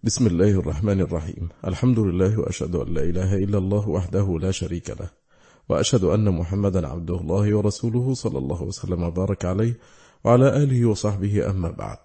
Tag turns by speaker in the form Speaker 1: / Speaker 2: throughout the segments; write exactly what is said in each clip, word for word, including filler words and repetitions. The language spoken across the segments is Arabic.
Speaker 1: بسم الله الرحمن الرحيم. الحمد لله، وأشهد أن لا إله إلا الله وحده لا شريك له، وأشهد أن محمدا عبده الله ورسوله صلى الله وسلم وبارك عليه وعلى آله وصحبه، أما بعد.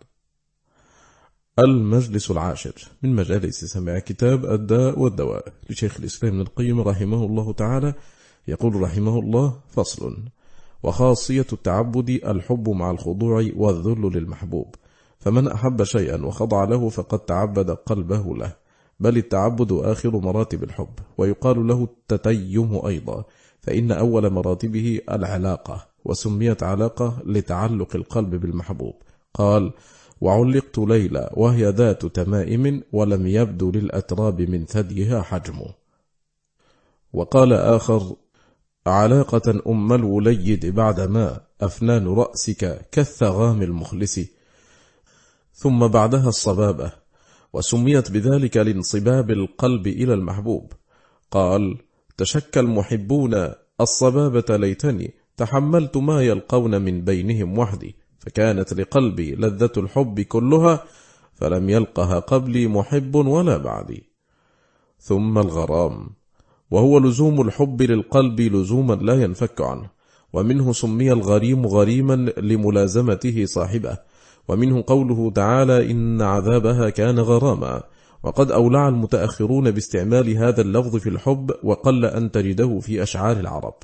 Speaker 1: المجلس العاشر من مجالس سماع كتاب الداء والدواء لشيخ الإسلام ابن القيم رحمه الله تعالى. يقول رحمه الله: فصل. وخاصية التعبد الحب مع الخضوع والذل للمحبوب، فمن أحب شيئا وخضع له فقد تعبد قلبه له، بل التعبد آخر مراتب الحب، ويقال له التتيم أيضا، فإن أول مراتبه العلاقة، وسميت علاقة لتعلق القلب بالمحبوب. قال: وعلقت ليلى وهي ذات تمائم، ولم يبدو للأتراب من ثديها حجم. وقال آخر: علاقة أم الوليد بعدما أفنان رأسك كالثغام المخلص، ثم بعدها الصبابة، وسميت بذلك لانصباب القلب إلى المحبوب. قال: تشكى المحبون الصبابة، ليتني تحملت ما يلقون من بينهم وحدي، فكانت لقلبي لذة الحب كلها، فلم يلقها قبلي محب ولا بعدي. ثم الغرام، وهو لزوم الحب للقلب لزوما لا ينفك عنه، ومنه سمي الغريم غريما لملازمته صاحبه، ومنه قوله تعالى: إن عذابها كان غراما. وقد أولع المتأخرون باستعمال هذا اللفظ في الحب، وقل أن تجده في أشعار العرب.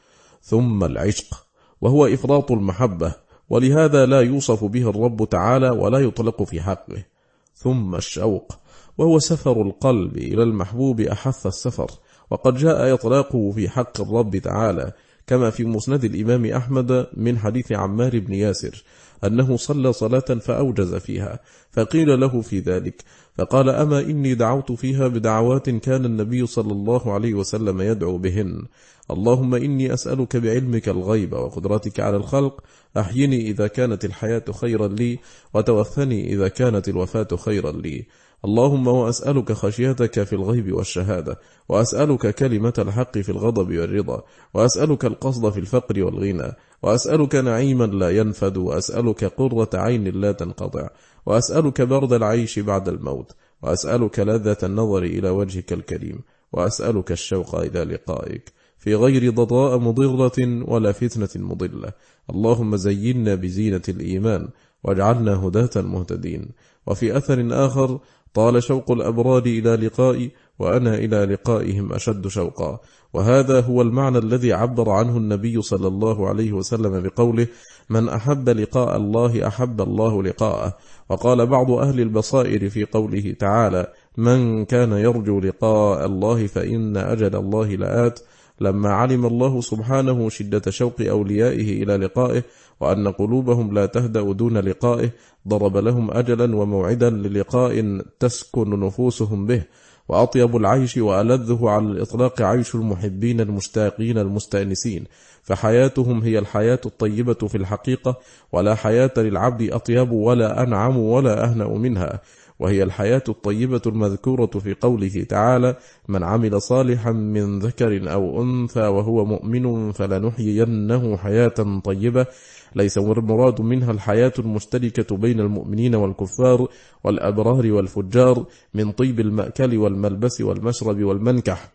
Speaker 1: ثم العشق، وهو إفراط المحبة، ولهذا لا يوصف به الرب تعالى ولا يطلق في حقه. ثم الشوق، وهو سفر القلب إلى المحبوب أحث السفر، وقد جاء إطلاقه في حق الرب تعالى، كما في مسند الإمام أحمد من حديث عمار بن ياسر أنه صلى صلاة فأوجز فيها، فقيل له في ذلك فقال: أما إني دعوت فيها بدعوات كان النبي صلى الله عليه وسلم يدعو بهن: اللهم إني أسألك بعلمك الغيب وقدرتك على الخلق، أحيني إذا كانت الحياة خيرا لي، وتوفني إذا كانت الوفاة خيرا لي. اللهم وأسألك خشيتك في الغيب والشهادة، وأسألك كلمة الحق في الغضب والرضا، وأسألك القصد في الفقر والغنى، وأسألك نعيما لا ينفد، وأسألك قرة عين لا تنقطع، وأسألك برد العيش بعد الموت، وأسألك لذة النظر إلى وجهك الكريم، وأسألك الشوق إلى لقائك في غير ضراء مضرة ولا فتنة مضلة. اللهم زينا بزينة الإيمان، واجعلنا هداة مهتدين. وفي أثر آخر: طال شوق الأبرار إلى لقائي، وأنا إلى لقائهم أشد شوقا. وهذا هو المعنى الذي عبر عنه النبي صلى الله عليه وسلم بقوله: من أحب لقاء الله أحب الله لقاءه. وقال بعض أهل البصائر في قوله تعالى: من كان يرجو لقاء الله فإن أجل الله لآت، لما علم الله سبحانه شدة شوق أوليائه إلى لقائه، وأن قلوبهم لا تهدأ دون لقائه، ضرب لهم أجلا وموعدا للقاء تسكن نفوسهم به. وأطيب العيش وألذه على الإطلاق عيش المحبين المشتاقين المستأنسين، فحياتهم هي الحياة الطيبة في الحقيقة، ولا حياة للعبد أطيب ولا أنعم ولا أهنأ منها، وهي الحياة الطيبة المذكورة في قوله تعالى: من عمل صالحا من ذكر أو أنثى وهو مؤمن فلنحيينه حياة طيبة. ليس المراد منها الحياة المشتركة بين المؤمنين والكفار والأبرار والفجار من طيب المأكل والملبس والمشرب والمنكح،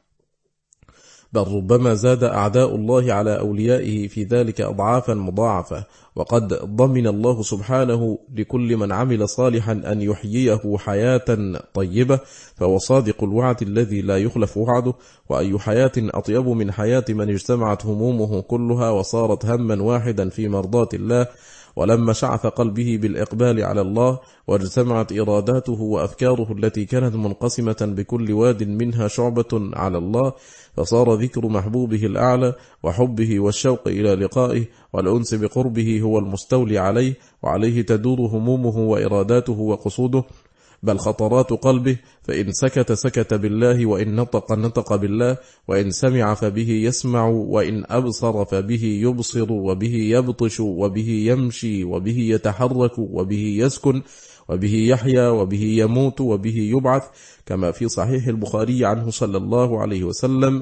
Speaker 1: بل ربما زاد أعداء الله على أوليائه في ذلك أضعافا مضاعفة. وقد ضمن الله سبحانه لكل من عمل صالحا أن يحييه حياة طيبة، فهو صادق الوعد الذي لا يخلف وعده. وأي حياة أطيب من حياة من اجتمعت همومه كلها وصارت هما واحدا في مرضاة الله، ولما شعث قلبه بالإقبال على الله، واجتمعت إراداته وأفكاره التي كانت منقسمة بكل واد منها شعبة على الله، فصار ذكر محبوبه الأعلى وحبه والشوق إلى لقائه والأنس بقربه هو المستولي عليه، وعليه تدور همومه وإراداته وقصوده، بل خطرات قلبه. فإن سكت سكت بالله، وإن نطق نطق بالله، وإن سمع فبه يسمع، وإن أبصر فبه يبصر، وبه يبطش، وبه يمشي، وبه يتحرك، وبه يسكن، وبه يحيا، وبه يموت، وبه يبعث، كما في صحيح البخاري عنه صلى الله عليه وسلم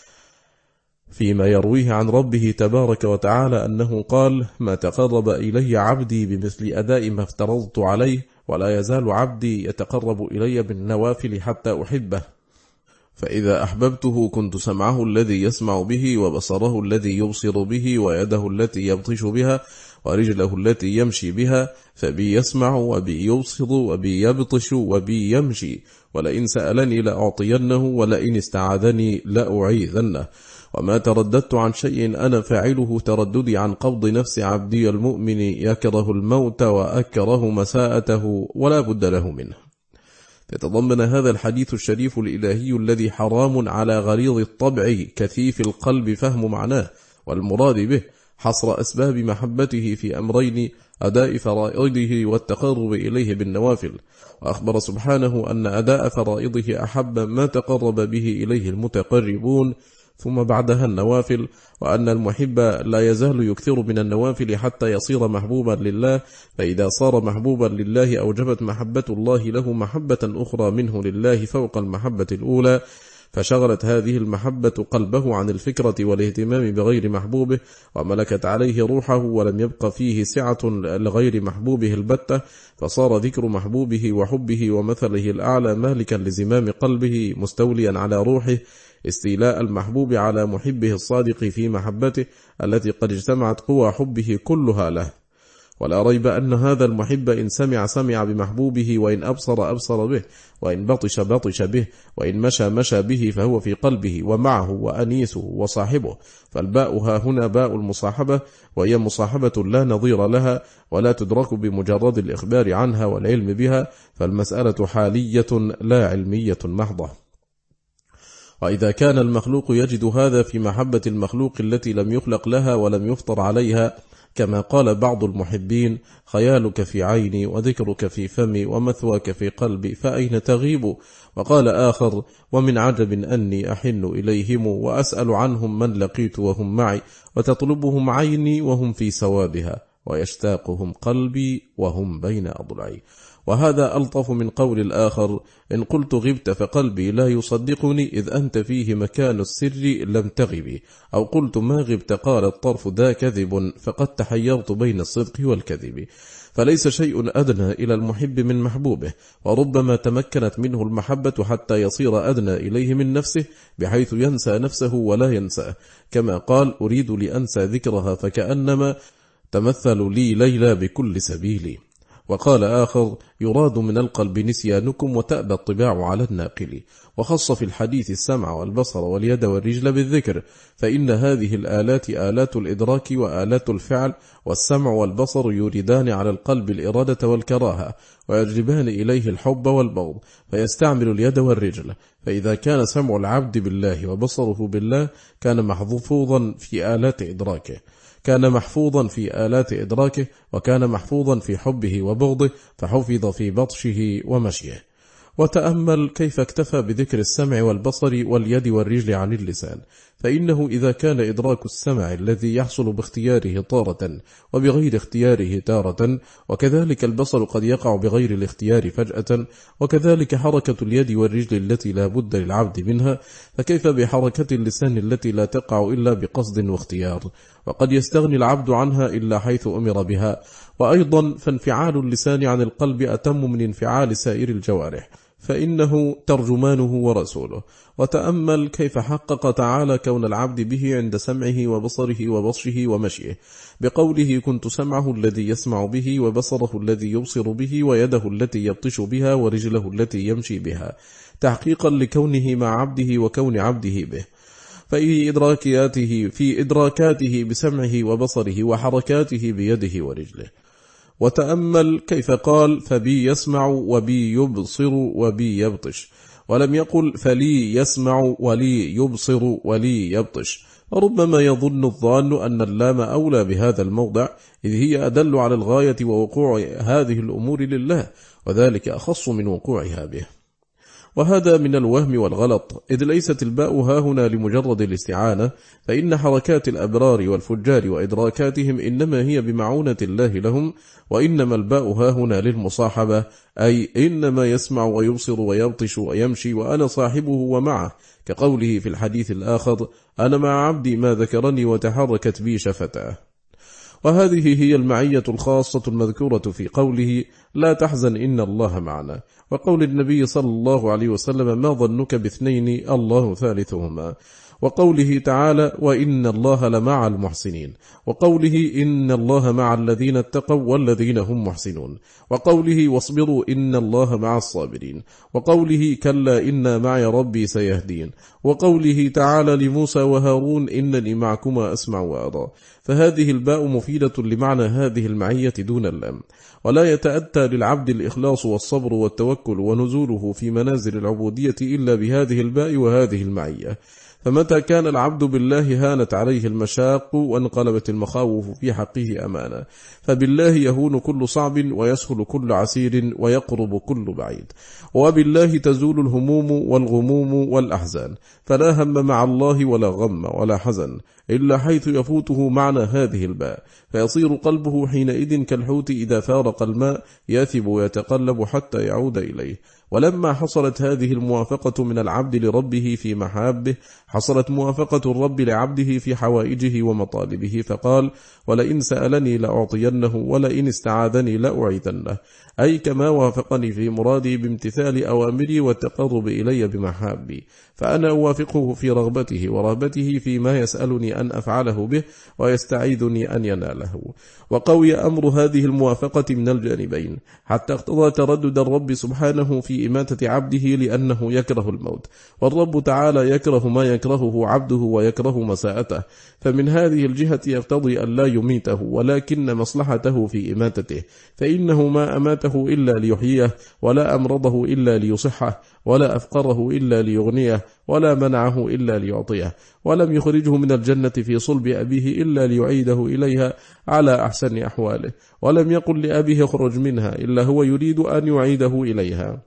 Speaker 1: فيما يرويه عن ربه تبارك وتعالى أنه قال: ما تقرب إلي عبدي بمثل أداء ما افترضت عليه، ولا يزال عبدي يتقرب إلي بالنوافل حتى أحبه، فإذا أحببته كنت سمعه الذي يسمع به، وبصره الذي يبصر به، ويده التي يبطش بها، ورجله التي يمشي بها، فبي يسمع وبي يبصر وبي يبطش وبي يمشي، ولئن سألني لأعطينه، ولئن استعاذني لأعيذنه. وما ترددت عن شيء أنا فاعله ترددي عن قبض نفس عبدي المؤمن، يكره الموت وأكره مساءته ولا بد له منه. يتضمن هذا الحديث الشريف الإلهي الذي حرام على غليظ الطبع كثيف القلب فهم معناه، والمراد به حصر أسباب محبته في أمرين: أداء فرائضه والتقرب إليه بالنوافل. وأخبر سبحانه أن أداء فرائضه أحب ما تقرب به إليه المتقربون، ثم بعدها النوافل، وأن المحب لا يزال يكثر من النوافل حتى يصير محبوبا لله، فإذا صار محبوبا لله أوجبت محبة الله له محبة أخرى منه لله فوق المحبة الأولى، فشغلت هذه المحبة قلبه عن الفكرة والاهتمام بغير محبوبه، وملكت عليه روحه، ولم يبق فيه سعة لغير محبوبه البتة، فصار ذكر محبوبه وحبه ومثله الأعلى مالكا لزمام قلبه مستوليا على روحه، استيلاء المحبوب على محبه الصادق في محبته التي قد اجتمعت قوى حبه كلها له. ولا ريب أن هذا المحب إن سمع سمع بمحبوبه، وإن أبصر أبصر به، وإن بطش بطش به، وإن مشى مشى به، فهو في قلبه ومعه وأنيسه وصاحبه. فالباء ها هنا باء المصاحبة، وهي مصاحبة لا نظير لها، ولا تدرك بمجرد الإخبار عنها والعلم بها، فالمسألة حالية لا علمية محضة. وإذا كان المخلوق يجد هذا في محبة المخلوق التي لم يخلق لها ولم يفطر عليها، كما قال بعض المحبين: خيالك في عيني وذكرك في فمي ومثواك في قلبي فأين تغيب؟ وقال آخر: ومن عجب أني أحن إليهم وأسأل عنهم من لقيت وهم معي، وتطلبهم عيني وهم في سوادها، ويشتاقهم قلبي وهم بين أضلعي. وهذا ألطف من قول الآخر: إن قلت غبت فقلبي لا يصدقني، إذ أنت فيه مكان السر لم تغبي، أو قلت ما غبت قال الطرف ذا كذب، فقد تحيرت بين الصدق والكذب. فليس شيء أدنى إلى المحب من محبوبه، وربما تمكنت منه المحبة حتى يصير أدنى إليه من نفسه، بحيث ينسى نفسه ولا ينساه، كما قال: أريد لأنسى ذكرها فكأنما تمثل لي ليلى بكل سبيلي. وقال آخر: يراد من القلب نسيانكم وتأبى الطباع على الناقل. وخص في الحديث السمع والبصر واليد والرجل بالذكر، فإن هذه الآلات آلات الإدراك وآلات الفعل، والسمع والبصر يريدان على القلب الإرادة والكراهة، ويجلبان إليه الحب والبغض، فيستعمل اليد والرجل. فإذا كان سمع العبد بالله وبصره بالله كان محفوظا في آلات إدراكه، كان محفوظا في آلات إدراكه، وكان محفوظا في حبه وبغضه، فحفظ في بطشه ومشيه. وتأمل كيف اكتفى بذكر السمع والبصر واليد والرجل عن اللسان، فإنه إذا كان إدراك السمع الذي يحصل باختياره طارة وبغير اختياره تارة، وكذلك البصر قد يقع بغير الاختيار فجأة، وكذلك حركة اليد والرجل التي لا بد للعبد منها، فكيف بحركة اللسان التي لا تقع إلا بقصد واختيار، وقد يستغني العبد عنها إلا حيث أمر بها. وأيضا فانفعال اللسان عن القلب أتم من انفعال سائر الجوارح، فإنه ترجمانه ورسوله. وتأمل كيف حقق تعالى كون العبد به عند سمعه وبصره وبطشه ومشيه، بقوله: كنت سمعه الذي يسمع به، وبصره الذي يبصر به، ويده التي يبطش بها، ورجله التي يمشي بها، تحقيقا لكونه مع عبده وكون عبده به. في إدراكاته في إدراكاته بسمعه وبصره، وحركاته بيده ورجله. وتأمل كيف قال: فبي يسمع وبي يبصر وبي يبطش، ولم يقل فلي يسمع ولي يبصر ولي يبطش. ربما يظن الظان أن اللام أولى بهذا الموضع، إذ هي أدل على الغاية ووقوع هذه الأمور لله، وذلك أخص من وقوعها به. وهذا من الوهم والغلط، إذ ليست الباء ها هنا لمجرد الاستعانة، فإن حركات الأبرار والفجار وإدراكاتهم إنما هي بمعونة الله لهم، وإنما الباء ها هنا للمصاحبة، أي إنما يسمع ويبصر ويبطش ويمشي وأنا صاحبه ومعه، كقوله في الحديث الآخر: أنا مع عبدي ما ذكرني وتحركت بي شفتاه. وهذه هي المعية الخاصة المذكورة في قوله لا تحزن إن الله معنا، وقول النبي صلى الله عليه وسلم ما ظنك باثنين الله ثالثهما، وقوله تعالى وإن الله لمع المحسنين، وقوله إن الله مع الذين اتقوا والذين هم محسنون، وقوله واصبروا إن الله مع الصابرين، وقوله كلا إن معي ربي سيهدين، وقوله تعالى لموسى وهارون إنني معكما أسمع وأرى. فهذه الباء مفيدة لمعنى هذه المعية دون اللام، ولا يتأتى للعبد الإخلاص والصبر والتوكل ونزوله في منازل العبودية إلا بهذه الباء وهذه المعية. فمتى كان العبد بالله هانت عليه المشاق وانقلبت المخاوف في حقه أمانا، فبالله يهون كل صعب ويسهل كل عسير ويقرب كل بعيد، وبالله تزول الهموم والغموم والأحزان، فلا هم مع الله ولا غم ولا حزن إلا حيث يفوته معنى هذه الباء، فيصير قلبه حينئذ كالحوت إذا فارق الماء يثب ويتقلب حتى يعود إليه. ولما حصلت هذه الموافقة من العبد لربه في محابه، حصلت موافقة الرب لعبده في حوائجه ومطالبه، فقال ولئن سألني لأعطينه ولئن استعاذني لأعيذنه، أي كما وافقني في مرادي بامتثال أوامري والتقرب إلي بمحابي، فأنا أوافقه في رغبته ورهبته فيما يسألني أن أفعله به ويستعيذني أن يناله. وقوي أمر هذه الموافقة من الجانبين حتى اقتضى تردد الرب سبحانه في إماتة عبده لأنه يكره الموت، والرب تعالى يكره ما يكرهه عبده ويكره مساءته، فمن هذه الجهة يقتضي أن لا يميته ولكن مصلحته في إماتته، فإنه ما أماته إلا ليحييه، ولا أمرضه إلا ليصحه، ولا أفقره إلا ليغنيه، ولا منعه إلا ليعطيه، ولم يخرجه من الجنة في صلب أبيه إلا ليعيده إليها على أحسن أحواله، ولم يقل لأبيه اخرج منها إلا هو يريد أن يعيده إليها.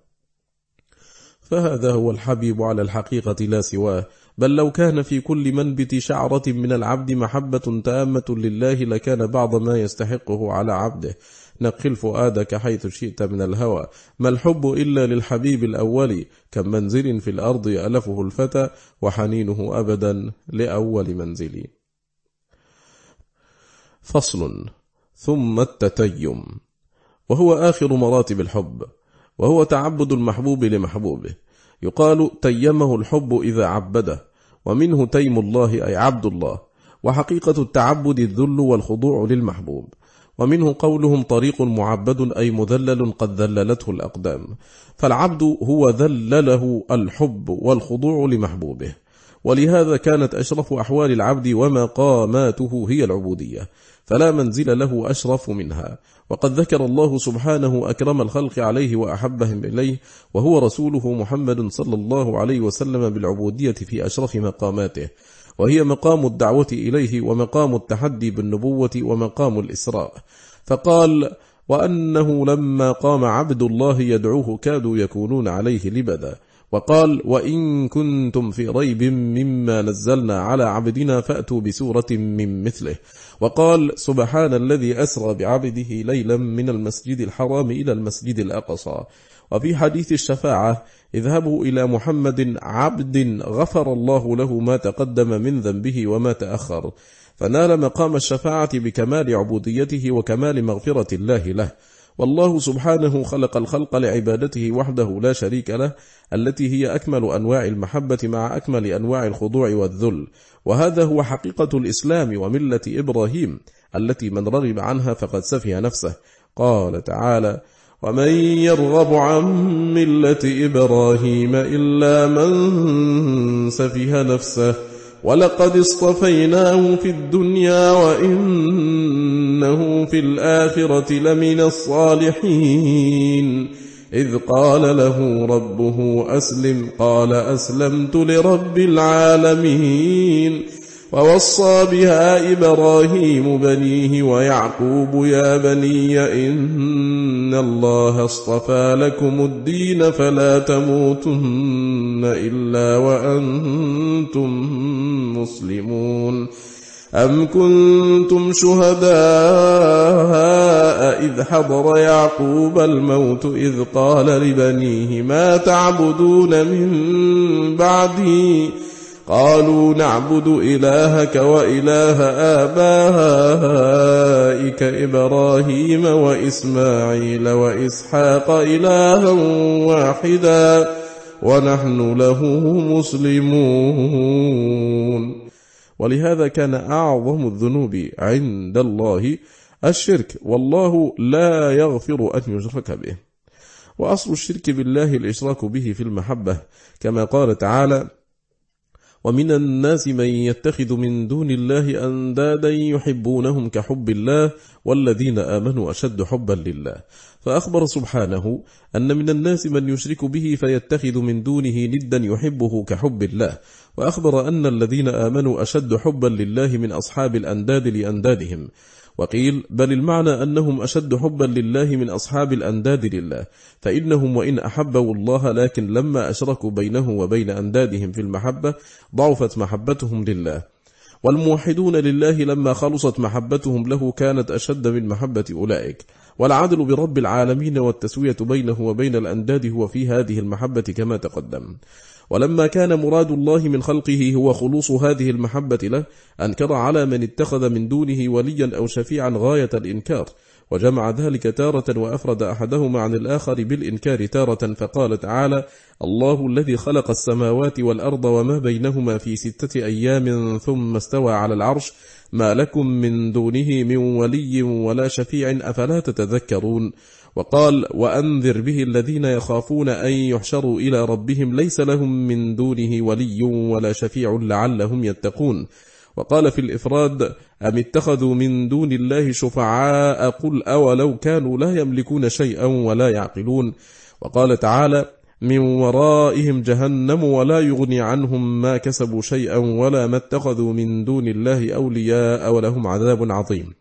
Speaker 1: فهذا هو الحبيب على الحقيقة لا سواه، بل لو كان في كل منبت شعرة من العبد محبة تامة لله لكان بعض ما يستحقه على عبده. نقل فؤادك حيث شئت من الهوى، ما الحب إلا للحبيب الأول، كم منزل في الأرض يألفه الفتى وحنينه أبدا لأول منزل. فصل. ثم التتيم، وهو آخر مراتب الحب، وهو تعبد المحبوب لمحبوبه. يقال تيمه الحب إذا عبده، ومنه تيم الله أي عبد الله، وحقيقة التعبد الذل والخضوع للمحبوب، ومنه قولهم طريق معبد أي مذلل قد ذللته الأقدام، فالعبد هو ذلله الحب والخضوع لمحبوبه، ولهذا كانت أشرف أحوال العبد ومقاماته هي العبودية، فلا منزل له أشرف منها. وقد ذكر الله سبحانه أكرم الخلق عليه وأحبهم إليه وهو رسوله محمد صلى الله عليه وسلم بالعبودية في أشرف مقاماته، وهي مقام الدعوة إليه ومقام التحدي بالنبوة ومقام الإسراء، فقال وأنه لما قام عبد الله يدعوه كادوا يكونون عليه لبدا، وقال وإن كنتم في ريب مما نزلنا على عبدنا فأتوا بسورة من مثله، وقال سبحان الذي أسرى بعبده ليلا من المسجد الحرام إلى المسجد الأقصى. وفي حديث الشفاعة اذهبوا إلى محمد عبد غفر الله له ما تقدم من ذنبه وما تأخر، فنال مقام الشفاعة بكمال عبوديته وكمال مغفرة الله له. والله سبحانه خلق الخلق لعبادته وحده لا شريك له، التي هي أكمل أنواع المحبة مع أكمل أنواع الخضوع والذل، وهذا هو حقيقة الإسلام وملة إبراهيم التي من رغب عنها فقد سفه نفسه. قال تعالى ومن يرغب عن ملة إبراهيم إلا من سفه نفسه ولقد اصطفيناه في الدنيا وإنه في الآخرة لمن الصالحين إذ قال له ربه أسلم قال أسلمت لرب العالمين ووصى بها إبراهيم بنيه ويعقوب يا بني إن الله اصطفى لكم الدين فلا تموتن إلا وأنتم مسلمون أم كنتم شهداء إذ حضر يعقوب الموت إذ قال لبنيه ما تعبدون من بعدي قالوا نعبد إلهك وإله آبائك إبراهيم وإسماعيل وإسحاق إلها واحدا ونحن له مسلمون. ولهذا كان أعظم الذنوب عند الله الشرك، والله لا يغفر أن يشرك به. وأصل الشرك بالله الإشراك به في المحبة، كما قال تعالى: ومن الناس من يتخذ من دون الله أندادا يحبونهم كحب الله والذين آمنوا أشد حبا لله. فأخبر سبحانه أن من الناس من يشرك به فيتخذ من دونه ندا يحبه كحب الله، وأخبر أن الذين آمنوا أشد حبا لله من أصحاب الأنداد لأندادهم. وقيل بل المعنى أنهم أشد حبا لله من أصحاب الأنداد لله، فإنهم وإن أحبوا الله لكن لما أشركوا بينه وبين أندادهم في المحبة ضعفت محبتهم لله. والموحدون لله لما خلصت محبتهم له كانت أشد من محبة أولئك. والعدل برب العالمين والتسوية بينه وبين الأنداد هو في هذه المحبة كما تقدم. ولما كان مراد الله من خلقه هو خلوص هذه المحبة له، أنكر على من اتخذ من دونه وليا أو شفيعا غاية الإنكار، وجمع ذلك تارة وأفرد أحدهما عن الآخر بالإنكار تارة، فقال تعالى: الله الذي خلق السماوات والأرض وما بينهما في ستة أيام ثم استوى على العرش ما لكم من دونه من ولي ولا شفيع أفلا تتذكرون. وقال: وأنذر به الذين يخافون أن يحشروا إلى ربهم ليس لهم من دونه ولي ولا شفيع لعلهم يتقون. وقال في الإفراد: أم اتخذوا من دون الله شفعاء قل أولو كانوا لا يملكون شيئا ولا يعقلون. وقال تعالى: من ورائهم جهنم ولا يغني عنهم ما كسبوا شيئا ولا ما اتخذوا من دون الله أولياء ولهم عذاب عظيم.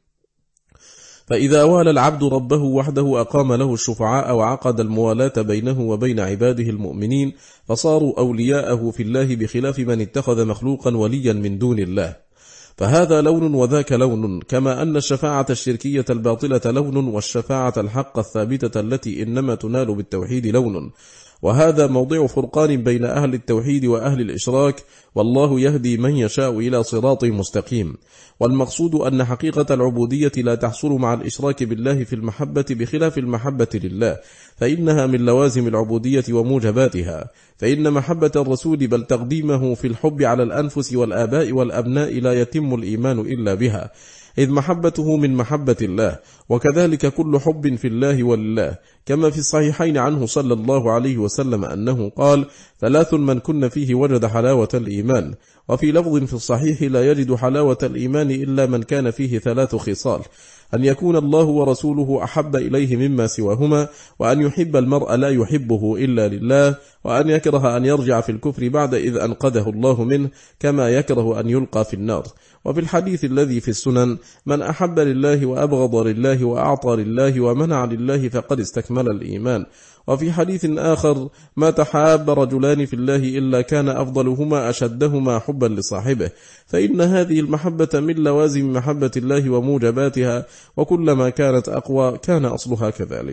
Speaker 1: فإذا والى العبد ربه وحده أقام له الشفعاء وعقد الموالاة بينه وبين عباده المؤمنين، فصاروا أولياءه في الله بخلاف من اتخذ مخلوقا وليا من دون الله. فهذا لون وذاك لون، كما أن الشفاعة الشركية الباطلة لون، والشفاعة الحق الثابتة التي إنما تنال بالتوحيد لون. وهذا موضع فرقان بين أهل التوحيد وأهل الإشراك، والله يهدي من يشاء إلى صراط مستقيم. والمقصود أن حقيقة العبودية لا تحصل مع الإشراك بالله في المحبة بخلاف المحبة لله، فإنها من لوازم العبودية وموجباتها. فإن محبة الرسول بل تقديمه في الحب على الأنفس والآباء والأبناء لا يتم الإيمان إلا بها، إذ محبته من محبة الله، وكذلك كل حب في الله ولله، كما في الصحيحين عنه صلى الله عليه وسلم أنه قال: ثلاث من كن فيه وجد حلاوة الإيمان. وفي لفظ في الصحيح: لا يجد حلاوة الإيمان إلا من كان فيه ثلاث خصال: أن يكون الله ورسوله أحب إليه مما سواهما، وأن يحب المرء لا يحبه إلا لله، وأن يكره أن يرجع في الكفر بعد إذ أنقذه الله منه، كما يكره أن يلقى في النار. وفي الحديث الذي في السنن: من أحب لله وأبغض لله وأعطى لله ومنع لله فقد استكمل الإيمان. وفي حديث آخر: ما تحاب رجلان في الله إلا كان أفضلهما أشدهما حبا لصاحبه. فإن هذه المحبة من لوازم محبة الله وموجباتها، وكلما كانت أقوى كان أصلها كذلك.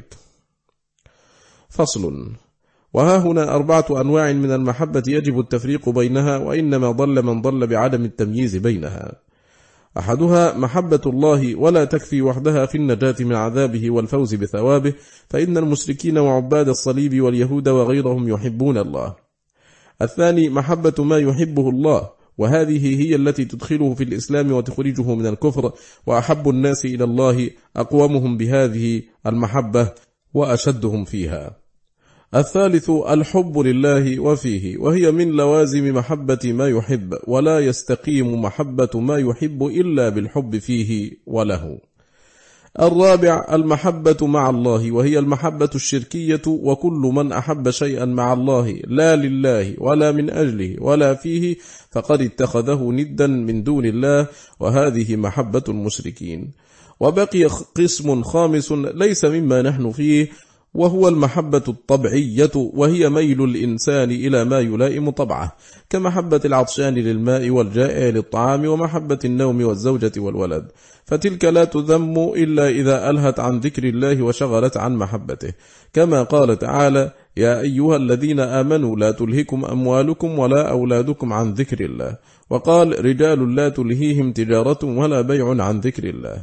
Speaker 1: فصل. وها هنا أربعة أنواع من المحبة يجب التفريق بينها، وإنما ضل من ضل بعدم التمييز بينها. أحدها محبة الله، ولا تكفي وحدها في النجاة من عذابه والفوز بثوابه، فإن المشركين وعباد الصليب واليهود وغيرهم يحبون الله. الثاني محبة ما يحبه الله، وهذه هي التي تدخله في الإسلام وتخرجه من الكفر، وأحب الناس إلى الله أقومهم بهذه المحبة وأشدهم فيها. الثالث الحب لله وفيه، وهي من لوازم محبة ما يحب، ولا يستقيم محبة ما يحب إلا بالحب فيه وله. الرابع المحبة مع الله، وهي المحبة الشركية، وكل من أحب شيئا مع الله لا لله ولا من أجله ولا فيه فقد اتخذه ندا من دون الله، وهذه محبة المشركين. وبقي قسم خامس ليس مما نحن فيه، وهو المحبة الطبيعية، وهي ميل الإنسان إلى ما يلائم طبعه، كمحبة العطشان للماء والجائع للطعام، ومحبة النوم والزوجة والولد، فتلك لا تذم إلا إذا ألهت عن ذكر الله وشغلت عن محبته، كما قال تعالى: يا أيها الذين آمنوا لا تلهكم أموالكم ولا أولادكم عن ذكر الله. وقال رجال لا تلهيهم تجارة ولا بيع عن ذكر الله.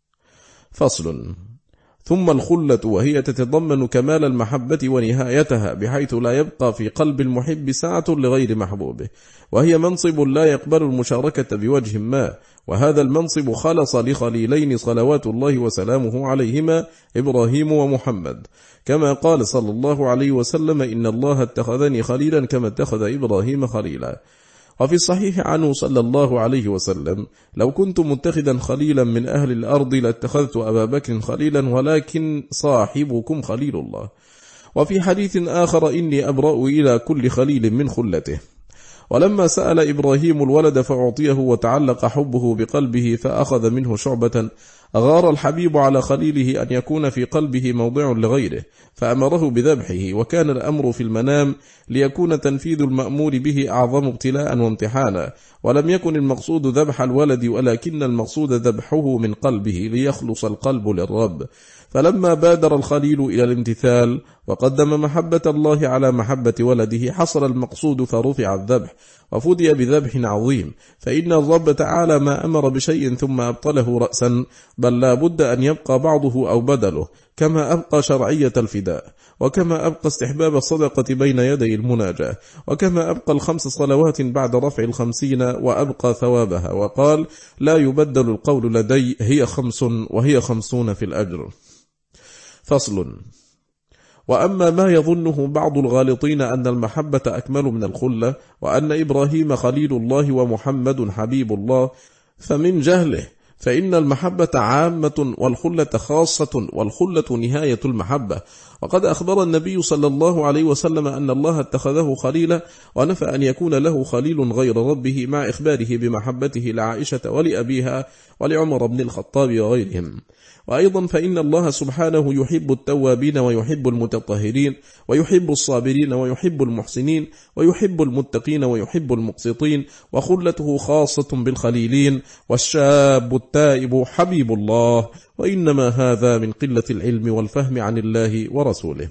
Speaker 1: فصل. ثم الخلة، وهي تتضمن كمال المحبة ونهايتها، بحيث لا يبقى في قلب المحب ساعة لغير محبوبه، وهي منصب لا يقبل المشاركة بوجه ما. وهذا المنصب خلص لخليلين صلوات الله وسلامه عليهما، إبراهيم ومحمد، كما قال صلى الله عليه وسلم إن الله اتخذني خليلا كما اتخذ إبراهيم خليلا. وفي الصحيح عنه صلى الله عليه وسلم لو كنت متخذا خليلا من أهل الأرض لاتخذت أبا بكر خليلا ولكن صاحبكم خليل الله. وفي حديث آخر إني أبرأ إلى كل خليل من خلته. ولما سأل إبراهيم الولد فأعطيه وتعلق حبه بقلبه فأخذ منه شعبة، أغار الحبيب على خليله أن يكون في قلبه موضع لغيره فأمره بذبحه، وكان الأمر في المنام ليكون تنفيذ المأمور به أعظم ابتلاء وامتحانا، ولم يكن المقصود ذبح الولد ولكن المقصود ذبحه من قلبه ليخلص القلب للرب. فلما بادر الخليل إلى الامتثال وقدم محبة الله على محبة ولده حصل المقصود فرفع الذبح وفدي بذبح عظيم. فإن الرب تعالى ما أمر بشيء ثم أبطله رأسا، بل لا بد أن يبقى بعضه أو بدله، كما أبقى شرعية الفداء، وكما أبقى استحباب الصدقة بين يدي المناجاة، وكما أبقى الخمس صلوات بعد رفع الخمسين وأبقى ثوابها. وقال لا يبدل القول لدي هي خمس وهي خمسون في الأجر. فصل. وأما ما يظنه بعض الغالطين أن المحبة أكمل من الخلة، وأن إبراهيم خليل الله ومحمد حبيب الله، فمن جهله، فإن المحبة عامة والخلة خاصة، والخلة نهاية المحبة. وقد أخبر النبي صلى الله عليه وسلم أن الله اتخذه خليلا، ونفى أن يكون له خليل غير ربه، مع إخباره بمحبته لعائشة ولأبيها ولعمر بن الخطاب وغيرهم. وأيضا فإن الله سبحانه يحب التوابين ويحب المتطهرين ويحب الصابرين ويحب المحسنين ويحب المتقين ويحب المقسطين، وخلته خاصة بالخليلين، والشاب التائب حبيب الله، وإنما هذا من قلة العلم والفهم عن الله ورسوله.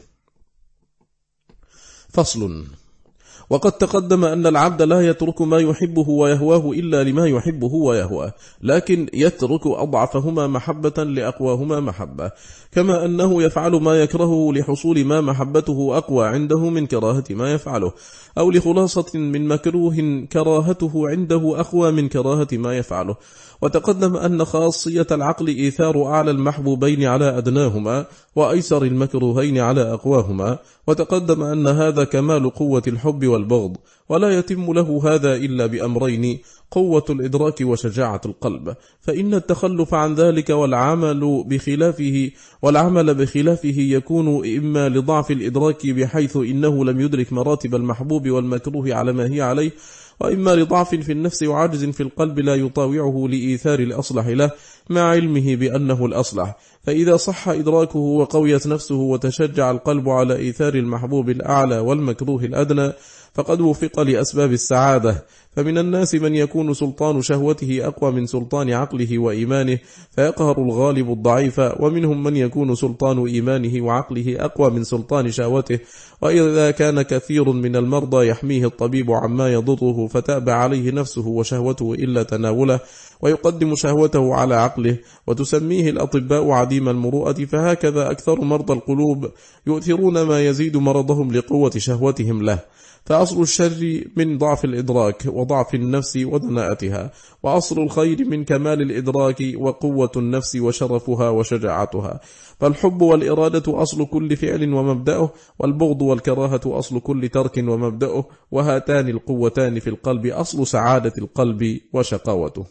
Speaker 1: فصل. وقد تقدم أن العبد لا يترك ما يحبه ويهواه إلا لما يحبه ويهواه، لكن يترك أضعفهما محبة لأقواهما محبة، كما أنه يفعل ما يكرهه لحصول ما محبته أقوى عنده من كراهة ما يفعله، أو لخلاصة من مكروه كراهته عنده أقوى من كراهة ما يفعله. وتقدم أن خاصية العقل إيثار أعلى المحبوبين على أدناهما، وأيسر المكروهين على أقواهما. وتقدم أن هذا كمال قوة الحب والبغض، ولا يتم له هذا إلا بأمرين: قوة الإدراك وشجاعة القلب، فإن التخلف عن ذلك والعمل بخلافه والعمل بخلافه يكون إما لضعف الإدراك بحيث إنه لم يدرك مراتب المحبوب والمكروه على ما هي عليه، وإما لضعف في النفس وعجز في القلب لا يطاوعه لإيثار الأصلح له مع علمه بأنه الأصلح. فإذا صح إدراكه وقويت نفسه وتشجع القلب على إيثار المحبوب الأعلى والمكروه الأدنى فقد وفق لأسباب السعادة. فمن الناس من يكون سلطان شهوته أقوى من سلطان عقله وإيمانه فيقهر الغالب الضعيف، ومنهم من يكون سلطان إيمانه وعقله أقوى من سلطان شهوته. وإذا كان كثير من المرضى يحميه الطبيب عما يضره فتأبى عليه نفسه وشهوته إلا تناوله، ويقدم شهوته على عقله، وتسميه الأطباء عديم المروءة، فهكذا أكثر مرضى القلوب يؤثرون ما يزيد مرضهم لقوة شهوتهم له. فأصل الشر من ضعف الإدراك وضعف النفس ودناءتها، وأصل الخير من كمال الإدراك وقوة النفس وشرفها وشجاعتها. فالحب والإرادة أصل كل فعل ومبدأه، والبغض والكراهة أصل كل ترك ومبدأه، وهاتان القوتان في القلب أصل سعادة القلب وشقاوته.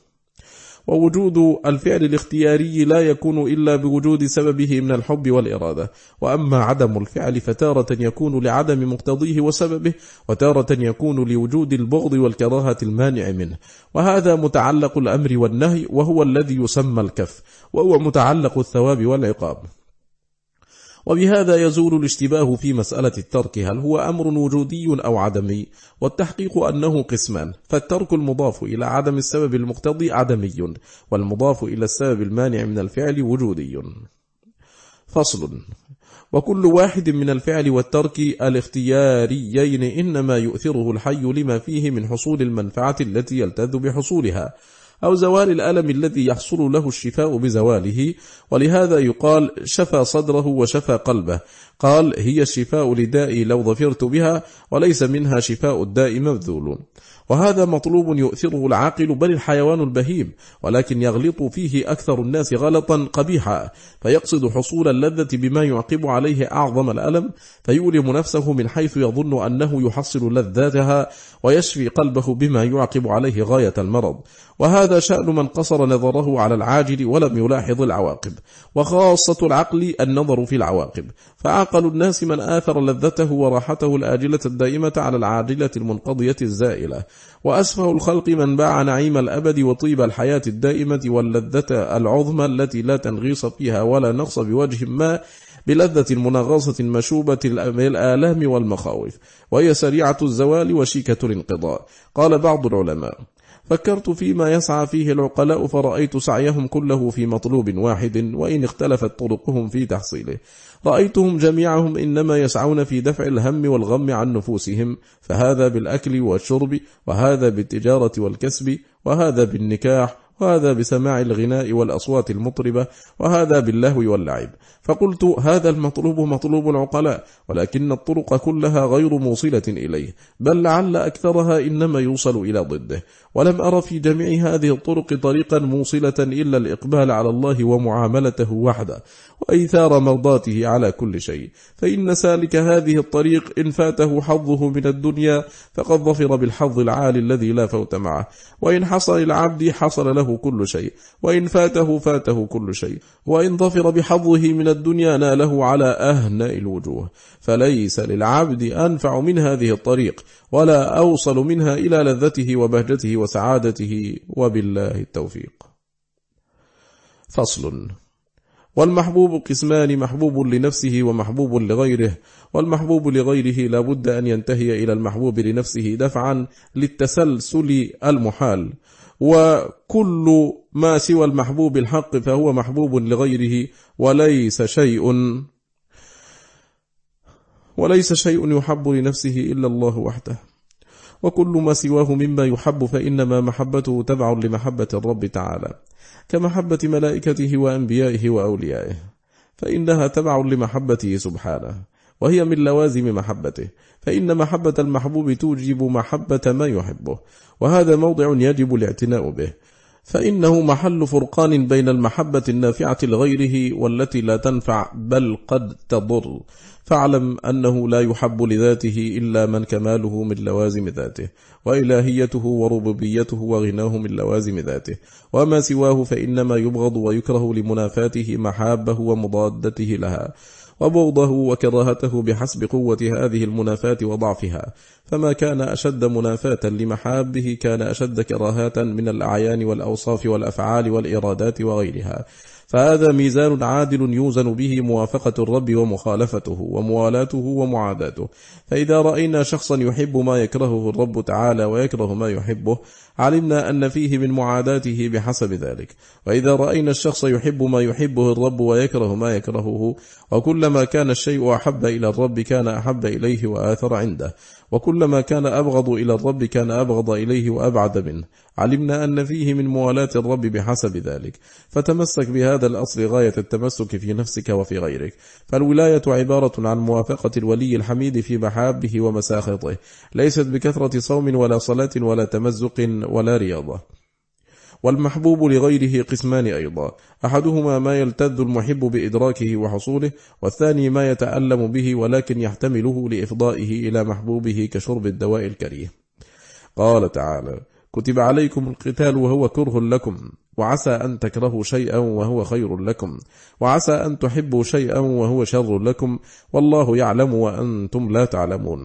Speaker 1: ووجود الفعل الاختياري لا يكون إلا بوجود سببه من الحب والإرادة. وأما عدم الفعل فتارة يكون لعدم مقتضيه وسببه، وتارة يكون لوجود البغض والكراهة المانع منه. وهذا متعلق الأمر والنهي، وهو الذي يسمى الكف، وهو متعلق الثواب والعقاب. وبهذا يزول الاشتباه في مسألة الترك، هل هو أمر وجودي أو عدمي؟ والتحقيق أنه قسمان: فالترك المضاف إلى عدم السبب المقتضي عدمي، والمضاف إلى السبب المانع من الفعل وجودي. فصل. وكل واحد من الفعل والترك الاختياريين إنما يؤثره الحي لما فيه من حصول المنفعة التي يلتذ بحصولها أو زوال الألم الذي يحصل له الشفاء بزواله، ولهذا يقال شفى صدره وشفى قلبه. قال هي الشفاء لدائي لو ظفرت بها، وليس منها شفاء الداء مبذول. وهذا مطلوب يؤثره العاقل بل الحيوان البهيم، ولكن يغلط فيه أكثر الناس غلطا قبيحا، فيقصد حصول اللذة بما يعقب عليه أعظم الألم، فيؤلم نفسه من حيث يظن أنه يحصل لذاتها، ويشفي قلبه بما يعقب عليه غاية المرض. وهذا شأن من قصر نظره على العاجل ولم يلاحظ العواقب، وخاصة العقل النظر في العواقب، فأعقل الناس من آثر لذته وراحته الآجلة الدائمة على العاجلة المنقضية الزائلة، وأسفه الخلق من باع نعيم الأبد وطيب الحياة الدائمة واللذة العظمى التي لا تنغيص فيها ولا نقص بوجه ما بلذة منغصة مشوبة الآلام والمخاوف، وهي سريعة الزوال وشيكة الانقضاء. قال بعض العلماء: فكرت فيما يسعى فيه العقلاء فرأيت سعيهم كله في مطلوب واحد، وإن اختلفت طرقهم في تحصيله. رأيتهم جميعهم إنما يسعون في دفع الهم والغم عن نفوسهم، فهذا بالأكل والشرب، وهذا بالتجارة والكسب، وهذا بالنكاح، وهذا بسماع الغناء والأصوات المطربة، وهذا باللهو واللعب. فقلت هذا المطلوب مطلوب العقلاء، ولكن الطرق كلها غير موصلة إليه، بل لعل أكثرها إنما يوصل إلى ضده. ولم أرى في جميع هذه الطرق طريقا موصلة إلا الإقبال على الله ومعاملته وحده، وإيثار مرضاته على كل شيء. فإن سالك هذه الطريق إن فاته حظه من الدنيا فقد ظفر بالحظ العالي الذي لا فوت معه، وإن حصل العبد حصل له كل شيء، وإن فاته فاته كل شيء، وإن ظفر بحظه من الدنيا ناله على أهنأ الوجوه. فليس للعبد أنفع من هذه الطريق، ولا أوصل منها إلى لذته وبهجته وسعادته، وبالله التوفيق. فصل. والمحبوب قسمان: محبوب لنفسه ومحبوب لغيره. والمحبوب لغيره لا بد أن ينتهي إلى المحبوب لنفسه دفعا للتسلسل المحال، وكل ما سوى المحبوب الحق فهو محبوب لغيره، وليس شيء وليس شيء يحب لنفسه إلا الله وحده. وكل ما سواه مما يحب فإنما محبته تبع لمحبة الرب تعالى، كمحبة ملائكته وأنبيائه وأوليائه، فإنها تبع لمحبته سبحانه، وهي من لوازم محبته، فإن محبة المحبوب توجب محبة ما يحبه، وهذا موضع يجب الاعتناء به، فإنه محل فرقان بين المحبة النافعة لغيره والتي لا تنفع بل قد تضر. فاعلم أنه لا يحب لذاته إلا من كماله من لوازم ذاته، وإلهيته وربوبيته وغناه من لوازم ذاته، وما سواه فإنما يبغض ويكره لمنافاته محابه ومضادته لها، وبغضه وكراهته بحسب قوة هذه المنافاة وضعفها. فما كان أشد منافاة لمحابه كان أشد كراهة من الأعيان والأوصاف والأفعال والإرادات وغيرها. فهذا ميزان عادل يوزن به موافقة الرب ومخالفته، وموالاته ومعاداته. فإذا رأينا شخصا يحب ما يكرهه الرب تعالى ويكره ما يحبه، علمنا أن فيه من معاداته بحسب ذلك. وإذا رأينا الشخص يحب ما يحبه الرب ويكره ما يكرهه، وكلما كان الشيء أحب إلى الرب كان أحب إليه وآثر عنده، وكلما كان أبغض إلى الرب كان أبغض إليه وأبعد منه، علمنا أن فيه من موالاة الرب بحسب ذلك. فتمسك بهذا الأصل غاية التمسك في نفسك وفي غيرك. فالولاية عبارة عن موافقة الولي الحميد في محابه ومساخطه، ليست بكثرة صوم ولا صلاة ولا تمزق ولا رياضة. والمحبوب لغيره قسمان أيضا: أحدهما ما يلتذ المحب بإدراكه وحصوله، والثاني ما يتألم به ولكن يحتمله لإفضائه إلى محبوبه كشرب الدواء الكريه. قال تعالى: كتب عليكم القتال وهو كره لكم، وعسى أن تكرهوا شيئا وهو خير لكم، وعسى أن تحبوا شيئا وهو شر لكم، والله يعلم وأنتم لا تعلمون.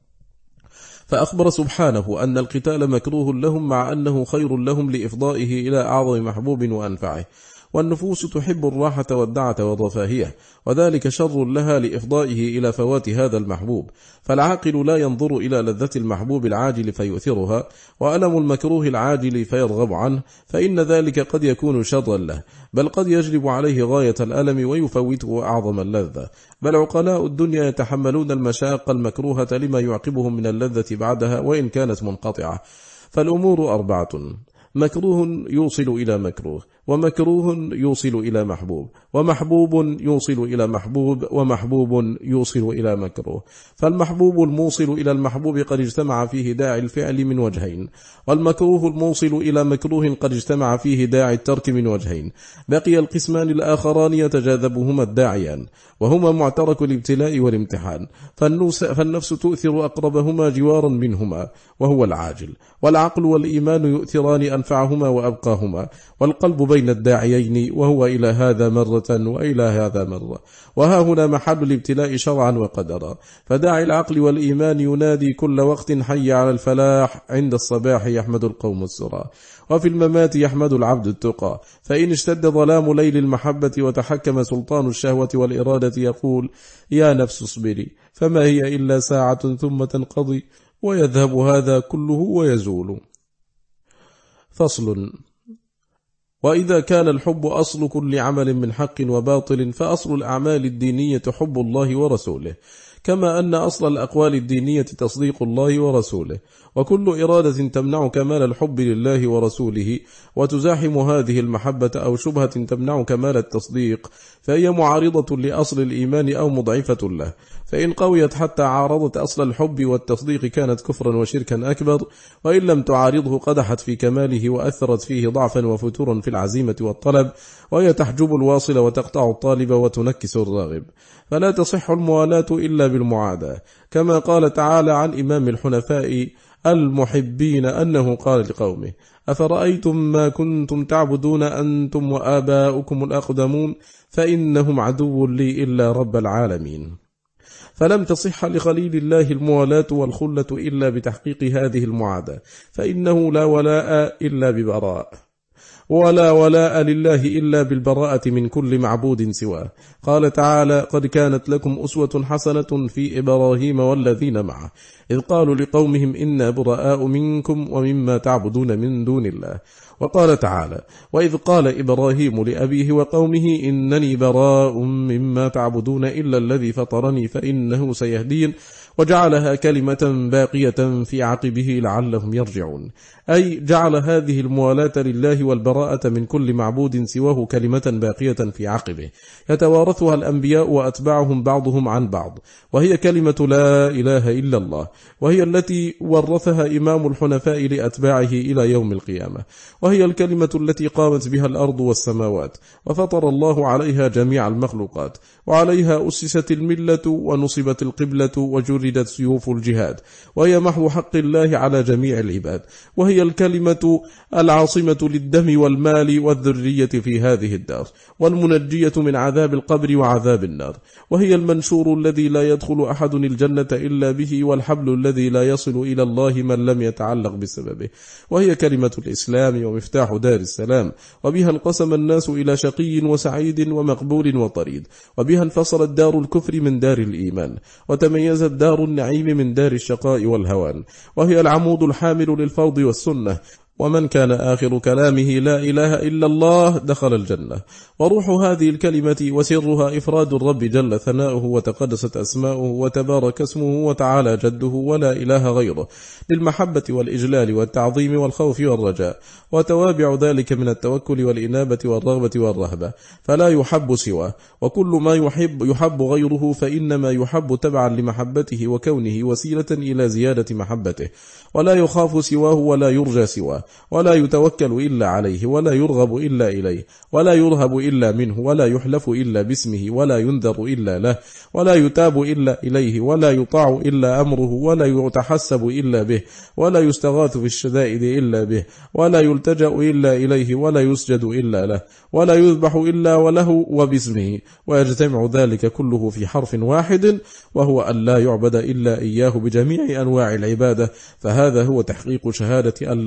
Speaker 1: فأخبر سبحانه أن القتال مكروه لهم، مع أنه خير لهم لإفضائه إلى أعظم محبوب وأنفعه. والنفوس تحب الراحة والدعة والرفاهية، وذلك شر لها لإفضائه إلى فوات هذا المحبوب. فالعاقل لا ينظر إلى لذة المحبوب العاجل فيؤثرها، وألم المكروه العاجل فيرغب عنه، فإن ذلك قد يكون شرا له، بل قد يجلب عليه غاية الألم ويفوته أعظم اللذة. بل عقلاء الدنيا يتحملون المشاق المكروهة لما يعقبهم من اللذة بعدها وإن كانت منقطعة. فالأمور أربعة: مكروه يوصل إلى مكروه، ومكروه يوصل إلى محبوب، ومحبوب يوصل إلى محبوب، ومحبوب يوصل إلى مكروه. فالمحبوب الموصل إلى المحبوب قد اجتمع فيه داعي الفعل من وجهين، والمكروه الموصل إلى مكروه قد اجتمع فيه داعي الترك من وجهين. بقي القسمان الآخران يتجاذبهما الداعيان، وهما معترك الابتلاء والامتحان. فالنفس تؤثر أقربهما جوارا منهما وهو العاجل، والعقل والإيمان يؤثران أنفعهما وأبقاهما، والقلب بين الداعيين، وهو إلى هذا مرة وإلى هذا مرة. وها هنا محل الابتلاء شرعا وقدرا. فداعي العقل والإيمان ينادي كل وقت حي على الفلاح، عند الصباح يحمد القوم السرى، وفي الممات يحمد العبد التقى. فإن اشتد ظلام ليل المحبة وتحكم سلطان الشهوة والإرادة يقول: يا نفس اصبري، فما هي إلا ساعة ثم تنقضي، ويذهب هذا كله ويزول. فصل. وإذا كان الحب أصل كل عمل من حق وباطل، فأصل الأعمال الدينية حب الله ورسوله، كما أن أصل الأقوال الدينية تصديق الله ورسوله. وكل إرادة تمنع كمال الحب لله ورسوله وتزاحم هذه المحبة أو شبهة تمنع كمال التصديق فهي معارضة لأصل الإيمان أو مضعفة له. فإن قويت حتى عارضت أصل الحب والتصديق كانت كفرا وشركا أكبر، وإن لم تعارضه قدحت في كماله وأثرت فيه ضعفا وفتورا في العزيمة والطلب، وهي تحجب الواصل وتقطع الطالب وتنكس الراغب. فلا تصح الموالاة إلا بالمعاداة، كما قال تعالى عن إمام الحنفاء المحبين أنه قال لقومه: أفرأيتم ما كنتم تعبدون أنتم وآباؤكم الأقدمون فإنهم عدو لي إلا رب العالمين. فلم تصح لخليل الله الموالاة والخلة إلا بتحقيق هذه المعاداة، فإنه لا ولاء إلا ببراء، ولا ولاء لله إلا بالبراءة من كل معبود سواه. قال تعالى: قد كانت لكم أسوة حسنة في إبراهيم والذين معه إذ قالوا لقومهم إنا براء منكم ومما تعبدون من دون الله. وقال تعالى: وإذ قال إبراهيم لأبيه وقومه إنني براء مما تعبدون إلا الذي فطرني فإنه سيهدين، وجعلها كلمة باقية في عقبه لعلهم يرجعون. أي جعل هذه الموالاة لله والبراءة من كل معبود سواه كلمة باقية في عقبه يتوارثها الأنبياء وأتباعهم بعضهم عن بعض، وهي كلمة لا إله إلا الله، وهي التي ورثها إمام الحنفاء لأتباعه إلى يوم القيامة، وهي الكلمة التي قامت بها الأرض والسماوات وفطر الله عليها جميع المخلوقات، وعليها أسست الملة ونصبت القبلة وجردت سيوف الجهاد، وهي محو حق الله على جميع العباد، وهي الكلمة العاصمة للدم والمال والذرية في هذه الدار، والمنجية من عذاب القبر وعذاب النار، وهي المنشور الذي لا يدخل أحد الجنة إلا به، والحبل الذي لا يصل إلى الله من لم يتعلق بسببه، وهي كلمة الإسلام ومفتاح دار السلام، وبها انقسم الناس إلى شقي وسعيد ومقبول وطريد، وبها انفصلت دار الكفر من دار الإيمان، وتميزت دار النعيم من دار الشقاء والهوان، وهي العمود الحامل للفرض والسنة، ومن كان آخر كلامه لا إله إلا الله دخل الجنة. وروح هذه الكلمة وسرها إفراد الرب جل ثناؤه وتقدست أسماؤه وتبارك اسمه وتعالى جده ولا إله غيره، للمحبة والإجلال والتعظيم والخوف والرجاء، وتوابع ذلك من التوكل والإنابة والرغبة والرهبة، فلا يحب سواه، وكل ما يحب يحب غيره فإنما يحب تبعا لمحبته وكونه وسيلة إلى زيادة محبته، ولا يخاف سواه ولا يرجى سواه، ولا يتوكل إلا عليه، ولا يرغب إلا إليه، ولا يرهب إلا منه، ولا يحلف إلا باسمه، ولا ينذر إلا له، ولا يتاب إلا إليه، ولا يطاع إلا أمره، ولا يتحسب إلا به، ولا يستغاث في الشدائد إلا به، ولا يلتجأ إلا إليه، ولا يسجد إلا له، ولا يذبح إلا وله وباسمه. ويجتمع ذلك كله في حرف واحد، وهو أن لا يعبد إلا إياه بجميع أنواع العبادة. فهذا هو تحقيق شهادة أن لا إله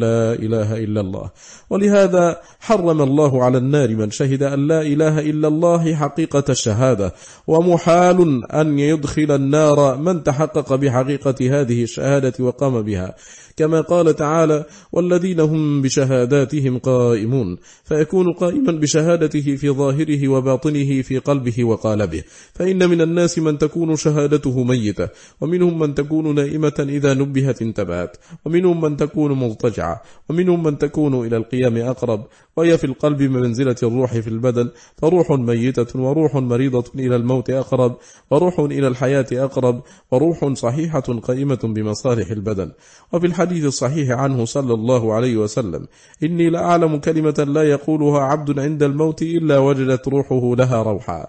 Speaker 1: إله إلا الله. ولهذا حرم الله على النار من شهد أن لا إله إلا الله حقيقة الشهادة، ومحال أن يدخل النار من تحقق بحقيقة هذه الشهادة وقام بها، كما قال تعالى: والذين هم بشهاداتهم قائمون، فيكون قائما بشهادته في ظاهره وباطنه في قلبه وقالبه. فإن من الناس من تكون شهادته ميتة، ومنهم من تكون نائمة إذا نبهت انتبهت، ومنهم من تكون مضطجعة، ومنهم من تكون إلى القيام أقرب، وهي في القلب بمنزلة الروح في البدن، فروح ميتة وروح مريضة إلى الموت أقرب، وروح إلى الحياة أقرب، وروح صحيحة قائمة بمصالح البدن. وفي الحديث الصحيح عنه صلى الله عليه وسلم: إني لأعلم كلمة لا يقولها عبد عند الموت إلا وجدت روحه لها روحا.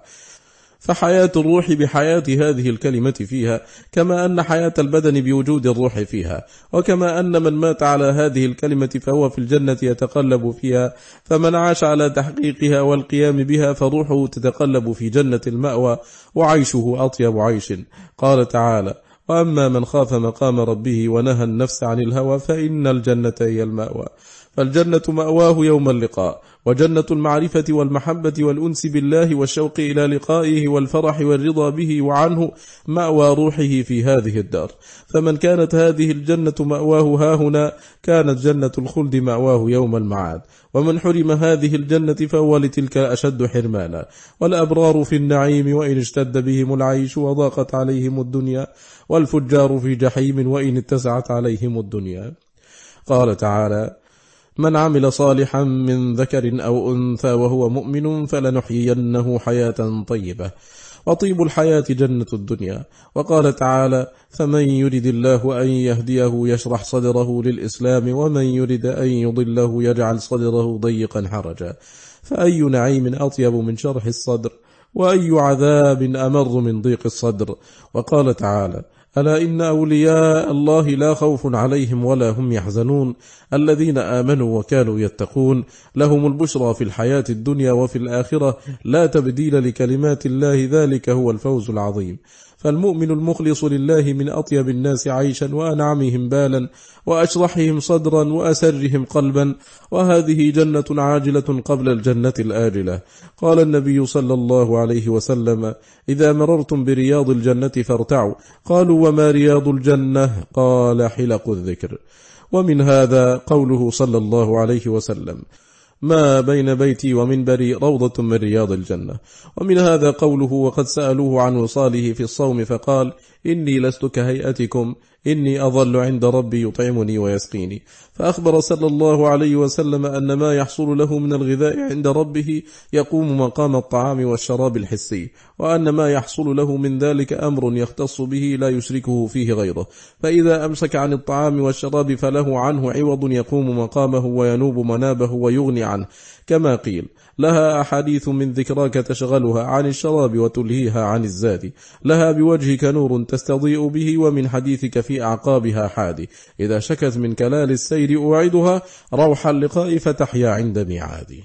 Speaker 1: فحياة الروح بحياة هذه الكلمة فيها، كما أن حياة البدن بوجود الروح فيها، وكما أن من مات على هذه الكلمة فهو في الجنة يتقلب فيها، فمن عاش على تحقيقها والقيام بها فروحه تتقلب في جنة المأوى، وعيشه أطيب عيش. قال تعالى: وأما من خاف مقام ربه ونهى النفس عن الهوى فإن الجنة هي المأوى. فالجنة مأواه يوم اللقاء، وجنة المعرفة والمحبة والأنس بالله والشوق إلى لقائه والفرح والرضا به وعنه مأوى روحه في هذه الدار. فمن كانت هذه الجنة مأواه هاهنا، كانت جنة الخلد مأواه يوم المعاد. ومن حرم هذه الجنة فهو لتلك أشد حرمانا. والأبرار في النعيم وإن اشتد بهم العيش وضاقت عليهم الدنيا، والفجار في جحيم وإن اتسعت عليهم الدنيا. قال تعالى: من عمل صالحا من ذكر أو أنثى وهو مؤمن فلنحيينه حياة طيبة، وطيب الحياة جنة الدنيا. وقال تعالى: فمن يرد الله أن يهديه يشرح صدره للإسلام، ومن يرد أن يضله يجعل صدره ضيقا حرجا. فأي نعيم أطيب من شرح الصدر، وأي عذاب أمر من ضيق الصدر. وقال تعالى: ألا إن أولياء الله لا خوف عليهم ولا هم يحزنون، الذين آمنوا وكانوا يتقون، لهم البشرى في الحياة الدنيا وفي الآخرة، لا تبديل لكلمات الله، ذلك هو الفوز العظيم. فالمؤمن المخلص لله من أطيب الناس عيشا، وأنعمهم بالا، وأشرحهم صدرا، وأسرهم قلبا، وهذه جنة عاجلة قبل الجنة الآجلة. قال النبي صلى الله عليه وسلم: إذا مررتم برياض الجنة فارتعوا. قالوا: وما رياض الجنة؟ قال: حلق الذكر. ومن هذا قوله صلى الله عليه وسلم: ما بين بيتي ومنبري روضة من رياض الجنة. ومن هذا قوله: وقد سألوه عن وصاله في الصوم فقال: إني لست كهيئتكم، إني أظل عند ربي يطعمني ويسقيني. فأخبر صلى الله عليه وسلم أن ما يحصل له من الغذاء عند ربه يقوم مقام الطعام والشراب الحسي، وأن ما يحصل له من ذلك أمر يختص به لا يشركه فيه غيره، فإذا أمسك عن الطعام والشراب فله عنه عوض يقوم مقامه وينوب منابه ويغني عنه، كما قيل: لها أحاديث من ذكراك تشغلها عن الشراب وتلهيها عن الزاد، لها بوجهك نور تستضيء به، ومن حديثك في أعقابها حادي، إذا شكت من كلال السير أوعدها، روح اللقاء فتحيا عند ميعادي.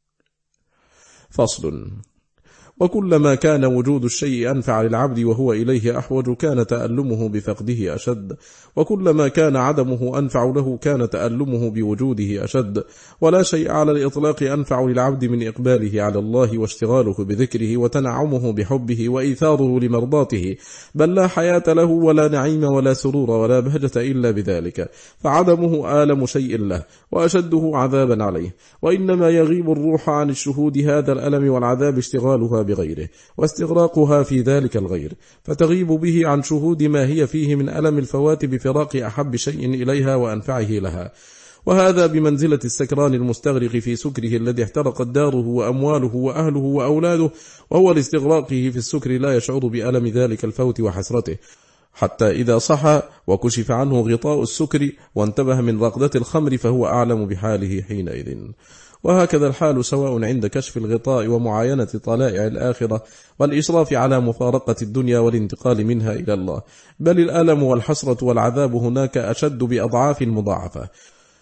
Speaker 1: فصل. وكلما كان وجود الشيء أنفع للعبد وهو إليه أحوج كان تألمه بفقده أشد، وكلما كان عدمه أنفع له كان تألمه بوجوده أشد. ولا شيء على الإطلاق أنفع للعبد من إقباله على الله واشتغاله بذكره وتنعمه بحبه وإيثاره لمرضاته، بل لا حياة له ولا نعيم ولا سرور ولا بهجة إلا بذلك، فعدمه آلم شيء له وأشده عذابا عليه. وإنما يغيب الروح عن الشهود هذا الألم والعذاب اشتغالها بغيره واستغراقها في ذلك الغير، فتغيب به عن شهود ما هي فيه من ألم الفوات بفراق أحب شيء إليها وأنفعه لها. وهذا بمنزلة السكران المستغرق في سكره الذي احترقت داره وأمواله وأهله وأولاده، وهو لاستغراقه في السكر لا يشعر بألم ذلك الفوت وحسرته، حتى إذا صحى وكشف عنه غطاء السكر وانتبه من رقدة الخمر فهو أعلم بحاله حينئذ. وهكذا الحال سواء عند كشف الغطاء ومعاينة طلائع الآخرة والإشراف على مفارقة الدنيا والانتقال منها إلى الله، بل الألم والحسرة والعذاب هناك أشد بأضعاف مضاعفة.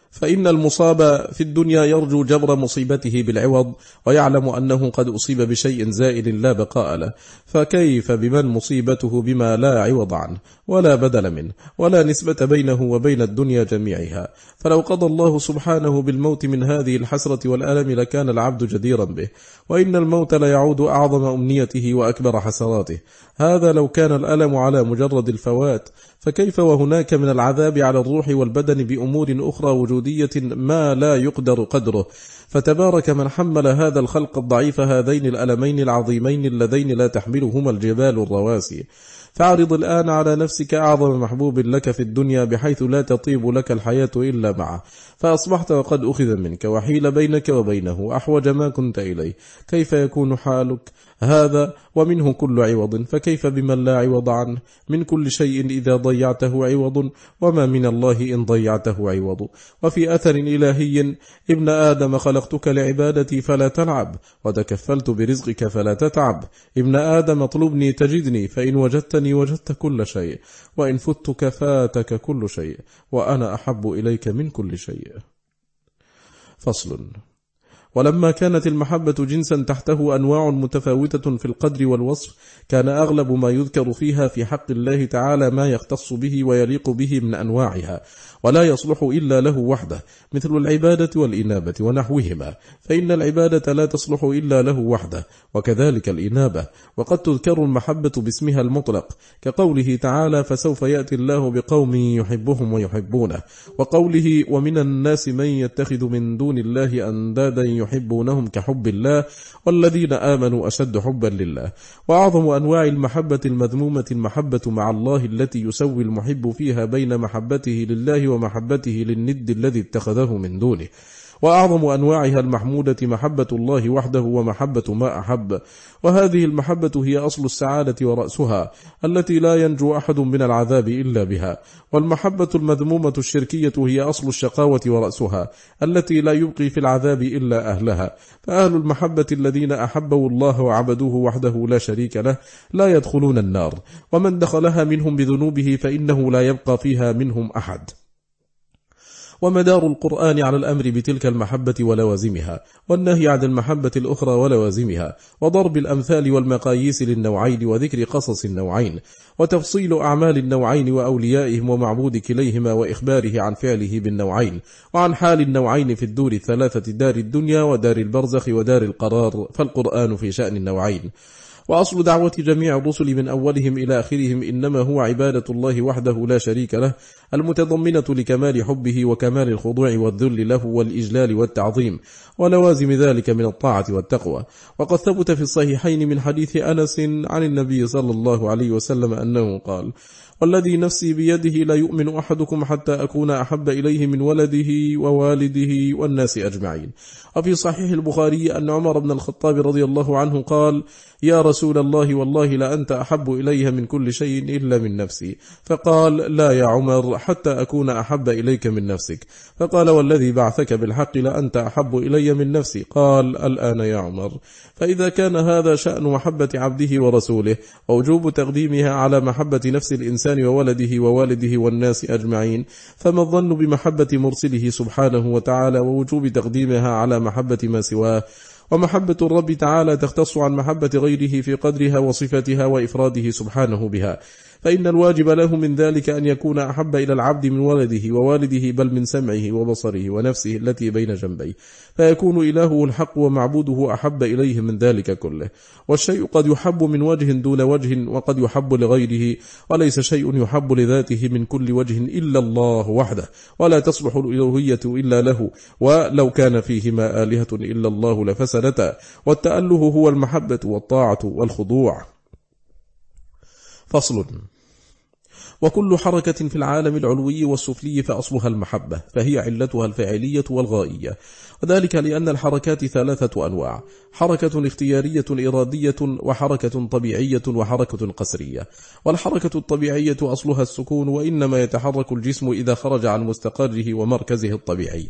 Speaker 1: فإن المصاب في الدنيا يرجو جبر مصيبته بالعوض، ويعلم أنه قد أصيب بشيء زائل لا بقاء له، فكيف بمن مصيبته بما لا عوض عنه ولا بدل منه ولا نسبة بينه وبين الدنيا جميعها؟ فلو قضى الله سبحانه بالموت من هذه الحسرة والألم لكان العبد جديرا به، وإن الموت لا يعود أعظم أمنيته وأكبر حسراته. هذا لو كان الألم على مجرد الفوات، فكيف وهناك من العذاب على الروح والبدن بأمور أخرى وجودية ما لا يقدر قدره. فتبارك من حمل هذا الخلق الضعيف هذين الألمين العظيمين اللذين لا تحملهما الجبال الرواسي. فاعرض الآن على نفسك أعظم محبوب لك في الدنيا بحيث لا تطيب لك الحياة إلا معه، فأصبحت وقد أخذ منك وحيل بينك وبينه أحوج ما كنت إليه. كيف يكون حالك هذا ومنه كل عوض؟ فكيف بمن لا عوض عنه؟ من كل شيء إذا ضيعته عوض، وما من الله إن ضيعته عوض. وفي أثر إلهي: ابن آدم خلقتك لعبادتي فلا تلعب، وتكفلت برزقك فلا تتعب. ابن آدم اطلبني تجدني، فإن وجدتني وجدت كل شيء، وإن فتك فاتك كل شيء، وأنا أحب إليك من كل شيء. فصل. ولما كانت المحبة جنسا تحته أنواع متفاوتة في القدر والوصف، كان أغلب ما يذكر فيها في حق الله تعالى ما يختص به ويليق به من أنواعها، ولا يصلح إلا له وحده، مثل العبادة والإنابة ونحوهما، فإن العبادة لا تصلح إلا له وحده، وكذلك الإنابة. وقد تذكر المحبة باسمها المطلق، كقوله تعالى: فسوف يأتي الله بقوم يحبهم ويحبونه، وقوله: ومن الناس من يتخذ من دون الله أندادا يحبونهم كحب الله، والذين آمنوا أشد حبا لله. وأعظم أنواع المحبة المذمومة المحبة مع الله، التي يسوي المحب فيها بين محبته لله ومحبته للند الذي اتخذه من دونه. وأعظم أنواعها المحمودة محبة الله وحده ومحبة ما أحب، وهذه المحبة هي أصل السعادة ورأسها، التي لا ينجو أحد من العذاب إلا بها. والمحبة المذمومة الشركية هي أصل الشقاوة ورأسها، التي لا يبقي في العذاب إلا أهلها. فأهل المحبة الذين أحبوا الله وعبدوه وحده لا شريك له لا يدخلون النار، ومن دخلها منهم بذنوبه فإنه لا يبقى فيها منهم أحد. ومدار القرآن على الأمر بتلك المحبة ولوازمها، والنهي عن المحبة الأخرى ولوازمها، وضرب الأمثال والمقاييس للنوعين، وذكر قصص النوعين، وتفصيل أعمال النوعين وأوليائهم ومعبود كليهما، وإخباره عن فعله بالنوعين، وعن حال النوعين في الدور الثلاثة: دار الدنيا ودار البرزخ ودار القرار. فالقرآن في شأن النوعين. وأصل دعوة جميع الرسل من أولهم إلى آخرهم إنما هو عبادة الله وحده لا شريك له، المتضمنة لكمال حبه وكمال الخضوع والذل له والإجلال والتعظيم، ولوازم ذلك من الطاعة والتقوى. وقد ثبت في الصحيحين من حديث أنس عن النبي صلى الله عليه وسلم أنه قال: والذي نفسي بيده لا يؤمن أحدكم حتى أكون أحب إليه من ولده ووالده والناس أجمعين. وفي صحيح البخاري أن عمر بن الخطاب رضي الله عنه قال: يا رسول الله، والله لأنت أحب إليها من كل شيء إلا من نفسي. فقال: لا يا عمر، حتى أكون أحب إليك من نفسك. فقال: والذي بعثك بالحق لأنت أحب إلي من نفسي. قال: الآن يا عمر. فإذا كان هذا شأن محبة عبده ورسوله، ووجوب تقديمها على محبة نفس الإنسان وولده ووالده والناس أجمعين، فما الظن بمحبة مرسله سبحانه وتعالى ووجوب تقديمها على محبة ما سواه؟ ومحبة الرب تعالى تختص عن محبة غيره في قدرها وصفتها وإفراده سبحانه بها، فإن الواجب له من ذلك أن يكون أحب إلى العبد من ولده ووالده، بل من سمعه وبصره ونفسه التي بين جنبيه، فيكون إلهه الحق ومعبوده أحب إليه من ذلك كله. والشيء قد يحب من وجه دون وجه، وقد يحب لغيره، وليس شيء يحب لذاته من كل وجه إلا الله وحده، ولا تصلح الإلوهية إلا له، ولو كان فيهما آلهة إلا الله لفسدتا. والتأله هو المحبة والطاعة والخضوع. فصل. وكل حركة في العالم العلوي والسفلي فأصلها المحبة، فهي علتها الفاعلية والغائية، وذلك لأن الحركات ثلاثة أنواع: حركة اختيارية إرادية، وحركة طبيعية، وحركة قسرية. والحركة الطبيعية أصلها السكون، وإنما يتحرك الجسم إذا خرج عن مستقره ومركزه الطبيعي.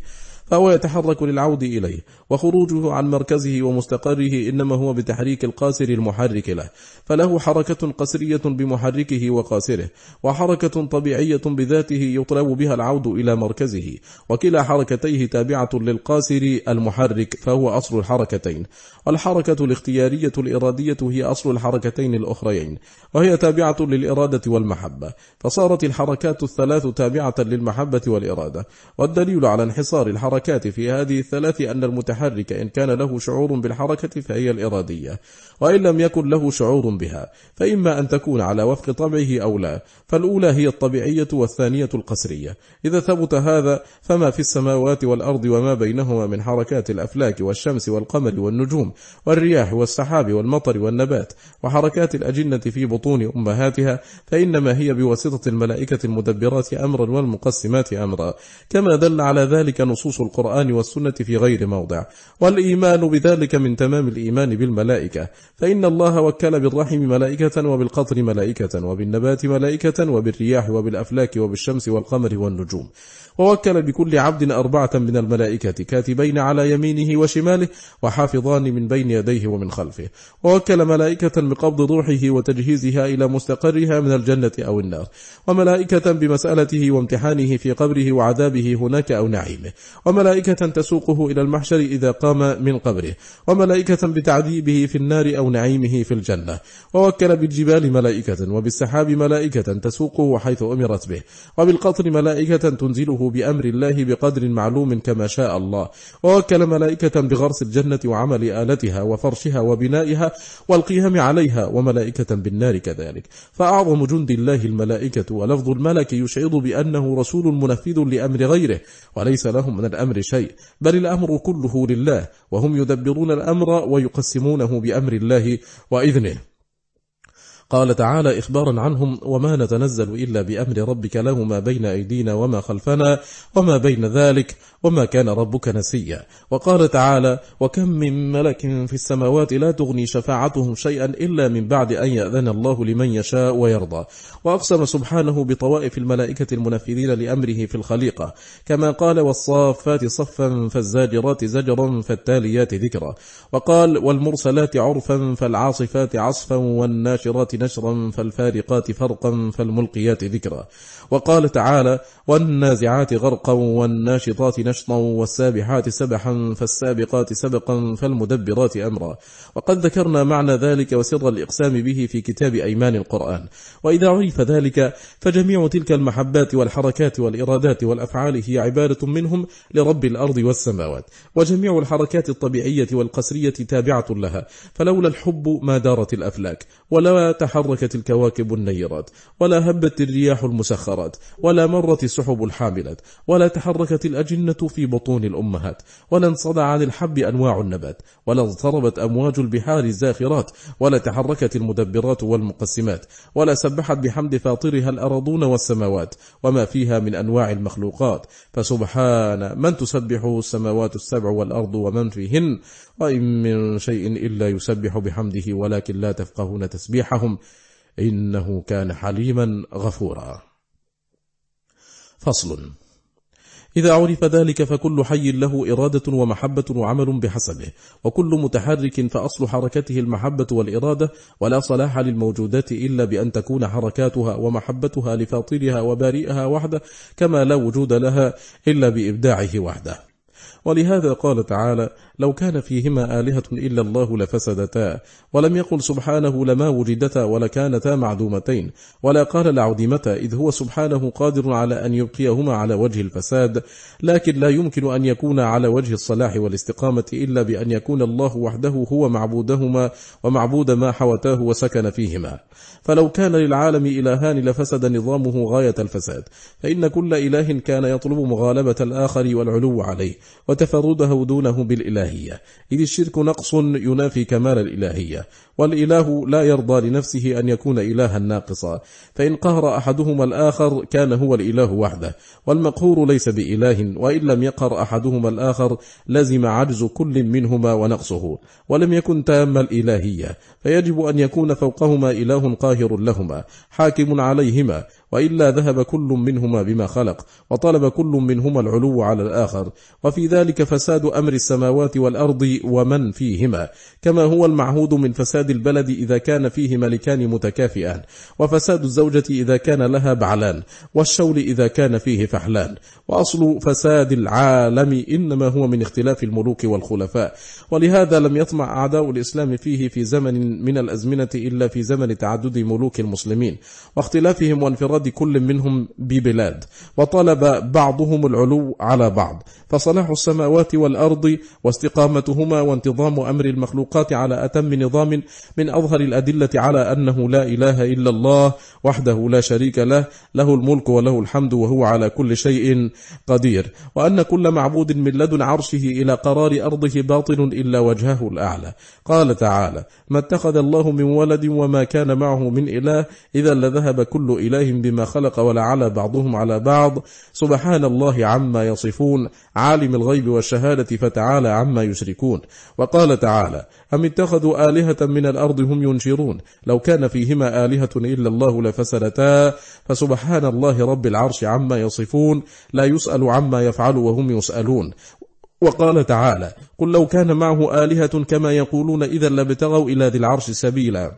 Speaker 1: فهو يتحرك للعود إليه، وخروجه عن مركزه ومستقره إنما هو بتحريك القاسر المحرك له، فله حركة قسرية بمحركه وقاسره، وحركة طبيعية بذاته يطلب بها العود إلى مركزه، وكلا حركتيه تابعة للقاسر المحرك فهو أصل الحركتين. والحركة الاختيارية الإرادية هي أصل الحركتين الأخريين، وهي تابعة للإرادة والمحبة، فصارت الحركات الثلاث تابعة للمحبة والإرادة. والدليل على انحصار الحركات في هذه الثلاث أن المتحرك إن كان له شعور بالحركة فهي الإرادية، وإن لم يكن له شعور بها فإما أن تكون على وفق طبعه أو لا، فالأولى هي الطبيعية والثانية القسرية. إذا ثبت هذا فما في السماوات والأرض وما بينهما من حركات الأفلاك والشمس والقمر والنجوم والرياح والسحاب والمطر والنبات وحركات الأجنة في بطون أمهاتها فإنما هي بواسطة الملائكة المدبرات أمرا والمقسمات أمرا، كما دل على ذلك نصوص القرآن والسنة في غير موضع. والإيمان بذلك من تمام الإيمان بالملائكة، فإن الله وكل بالرحم ملائكة وبالقطر ملائكة وبالنبات ملائكة وبالرياح وبالأفلاك وبالشمس والقمر والنجوم، ووكل بكل عبد أربعة من الملائكة كاتبين على يمينه وشماله وحافظان من بين يديه ومن خلفه، ووكل ملائكة بقبض روحه وتجهيزها إلى مستقرها من الجنة أو النار، وملائكة بمسألته وامتحانه في قبره وعذابه هناك أو نعيمه، وملائكة تسوقه إلى المحشر إذا قام من قبره، وملائكة بتعذيبه في النار أو نعيمه في الجنة، ووكل بالجبال ملائكة وبالسحاب ملائكة تسوقه حيث أمرت به، وبالقطر ملائكة تنزله بأمر الله بقدر معلوم كما شاء الله، ووكل ملائكة بغرس الجنة وعمل آلتها وفرشها وبنائها والقيام عليها، وملائكة بالنار كذلك. فأعظم جند الله الملائكة، ولفظ الملك يشعر بأنه رسول منفذ لأمر غيره، وليس لهم من الأمر شيء، بل الأمر كله لله، وهم يدبرون الأمر ويقسمونه بأمر الله وإذنه. قال تعالى إخبارا عنهم: وما نتنزل إلا بأمر ربك له ما بين أيدينا وما خلفنا وما بين ذلك وما كان ربك نسيا. وقال تعالى: وكم من ملك في السماوات لا تغني شفاعتهم شيئا إلا من بعد أن يأذن الله لمن يشاء ويرضى. وأقسم سبحانه بطوائف الملائكة المنفذين لأمره في الخليقة، كما قال: والصافات صفا فالزاجرات زجرا فالتاليات ذكرا. وقال: والمرسلات عرفا فالعاصفات عصفا والناشرات نشرا فالفارقات فرقا فالملقيات ذكرا. وقال تعالى: والنازعات غرقا والناشطات نشطا والسابحات سبحا فالسابقات سبقا فالمدبرات أمرا. وقد ذكرنا معنى ذلك وسر الإقسام به في كتاب أيمان القرآن. وإذا عرف ذلك فجميع تلك المحبات والحركات والإرادات والأفعال هي عبادة منهم لرب الأرض والسماوات، وجميع الحركات الطبيعية والقسرية تابعة لها، فلولا الحب ما دارت الأفلاك، ولا تحركت الكواكب النيرات، ولا هبت الرياح المسخرات، ولا مرت السحب الحاملات، ولا تحركت الأجنة في بطون الأمهات، ولا انصدع عن الحب أنواع النبات، ولا اضطربت أمواج البحار الزاخرات، ولا تحركت المدبرات والمقسمات، ولا سبحت بحمد فاطرها الأرضون والسماوات وما فيها من أنواع المخلوقات، فسبحان من تسبحه السماوات السبع والأرض ومن فيهن، وإن من شيء إلا يسبح بحمده ولكن لا تفقهون تسبيحهم إنه كان حليما غفورا. فصل. إذا عرف ذلك فكل حي له إرادة ومحبة وعمل بحسبه، وكل متحرك فأصل حركته المحبة والإرادة، ولا صلاح للموجودات إلا بأن تكون حركاتها ومحبتها لفاطرها وبارئها وحده، كما لا وجود لها إلا بإبداعه وحده. ولهذا قال تعالى: لو كان فيهما آلهة إلا الله لفسدتا، ولم يقل سبحانه لما وجدتا ولكانتا معدومتين، ولا قال لعدمتا، إذ هو سبحانه قادر على أن يبقيهما على وجه الفساد، لكن لا يمكن أن يكون على وجه الصلاح والاستقامة إلا بأن يكون الله وحده هو معبودهما ومعبود ما حوتاه وسكن فيهما. فلو كان للعالم إلهان لفسد نظامه غاية الفساد، فإن كل إله كان يطلب مغالبة الآخر والعلو عليه وتفرده دونه بالإلهية، إذ الشرك نقص ينافي كمال الإلهية، والإله لا يرضى لنفسه أن يكون إلها ناقصا، فإن قهر أحدهما الآخر كان هو الإله وحده، والمقهور ليس بإله، وإن لم يقهر أحدهما الآخر لزم عجز كل منهما ونقصه، ولم يكن تام الإلهية، فيجب أن يكون فوقهما إله قاهر لهما حاكم عليهما، وإلا ذهب كل منهما بما خلق، وطلب كل منهما العلو على الآخر، وفي ذلك فساد أمر السماوات والأرض ومن فيهما، كما هو المعهود من فساد البلد إذا كان فيه ملكان متكافئان، وفساد الزوجة إذا كان لها بعلان، والشول إذا كان فيه فحلان. وأصل فساد العالم إنما هو من اختلاف الملوك والخلفاء، ولهذا لم يطمع أعداء الإسلام فيه في زمن من الأزمنة إلا في زمن تعدد ملوك المسلمين واختلافهم وانفراد كل منهم ببلاد، وطلب بعضهم العلو على بعض. فصلاح السماوات والأرض واستقامتهما وانتظام أمر المخلوقات على أتم نظام من أظهر الأدلة على أنه لا إله إلا الله وحده لا شريك له، له الملك وله الحمد وهو على كل شيء قدير، وأن كل معبود من لدن عرشه إلى قرار أرضه باطل إلا وجهه الأعلى. قال تعالى: ما اتخذ الله من ولد وما كان معه من إله إذا لذهب كل إله بما خلق ولعلى بعضهم على بعض سبحان الله عما يصفون عالم الغيب والشهادة فتعالى عما يشركون. وقال تعالى: أم اتخذوا آلهة من الأرض هم ينشرون لو كان فيهما آلهة إلا الله لفسدتا فسبحان الله رب العرش عما يصفون لا يسأل عما يفعل وهم يسألون. وقال تعالى: قل لو كان معه آلهة كما يقولون إذا لابتغوا إلى ذي العرش سبيلا.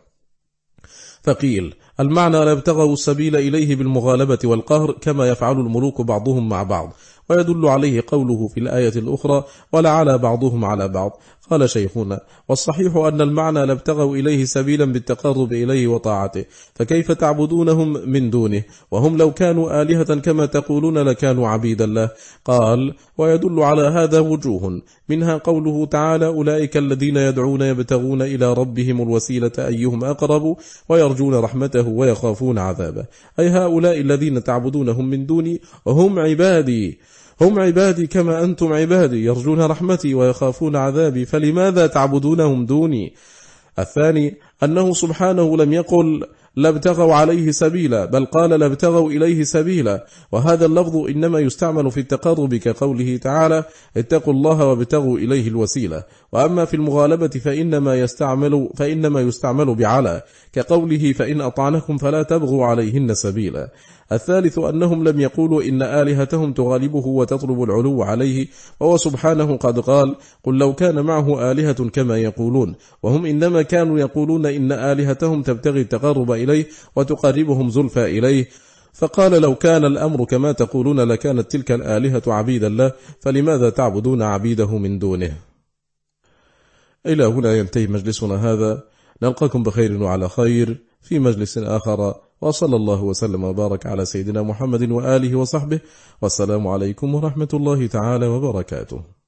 Speaker 1: فقيل: المعنى لابتغوا السبيل إليه بالمغالبة والقهر كما يفعل الملوك بعضهم مع بعض، ويدل عليه قوله في الآية الأخرى: ولعلى بعضهم على بعض. قال شيخنا: والصحيح أن المعنى لابتغوا إليه سبيلا بالتقرب إليه وطاعته، فكيف تعبدونهم من دونه وهم لو كانوا آلهة كما تقولون لكانوا عبيدا له. قال: ويدل على هذا وجوه، منها قوله تعالى: أولئك الذين يدعون يبتغون إلى ربهم الوسيلة أيهم أقرب ويرجون رحمته ويخافون عذابه، أي هؤلاء الذين تعبدونهم من دوني هم عبادي هم عبادي كما أنتم عبادي يرجون رحمتي ويخافون عذابي، فلماذا تعبدونهم دوني؟ الثاني أنه سبحانه لم يقل لابتغوا عليه سبيلا، بل قال لابتغوا إليه سبيلا، وهذا اللفظ إنما يستعمل في التقرب كقوله تعالى: اتقوا الله وابتغوا إليه الوسيلة. وأما في المغالبة فإنما يستعمل, فإنما يستعمل بعلى كقوله: فإن أطعنكم فلا تبغوا عليهن سبيلا. الثالث أنهم لم يقولوا إن آلهتهم تغالبه وتطلب العلو عليه، وهو سبحانه قد قال: قل لو كان معه آلهة كما يقولون، وهم إنما كانوا يقولون إن آلهتهم تبتغي التقرب إليه وتقربهم زلفى إليه، فقال: لو كان الأمر كما تقولون لكانت تلك الآلهة عبيدا له، فلماذا تعبدون عبيده من دونه؟ إلى هنا ينتهي مجلسنا هذا، نلقاكم بخير وعلى خير في مجلس آخر، وصلى الله وسلم وبارك على سيدنا محمد وآله وصحبه، والسلام عليكم ورحمة الله تعالى وبركاته.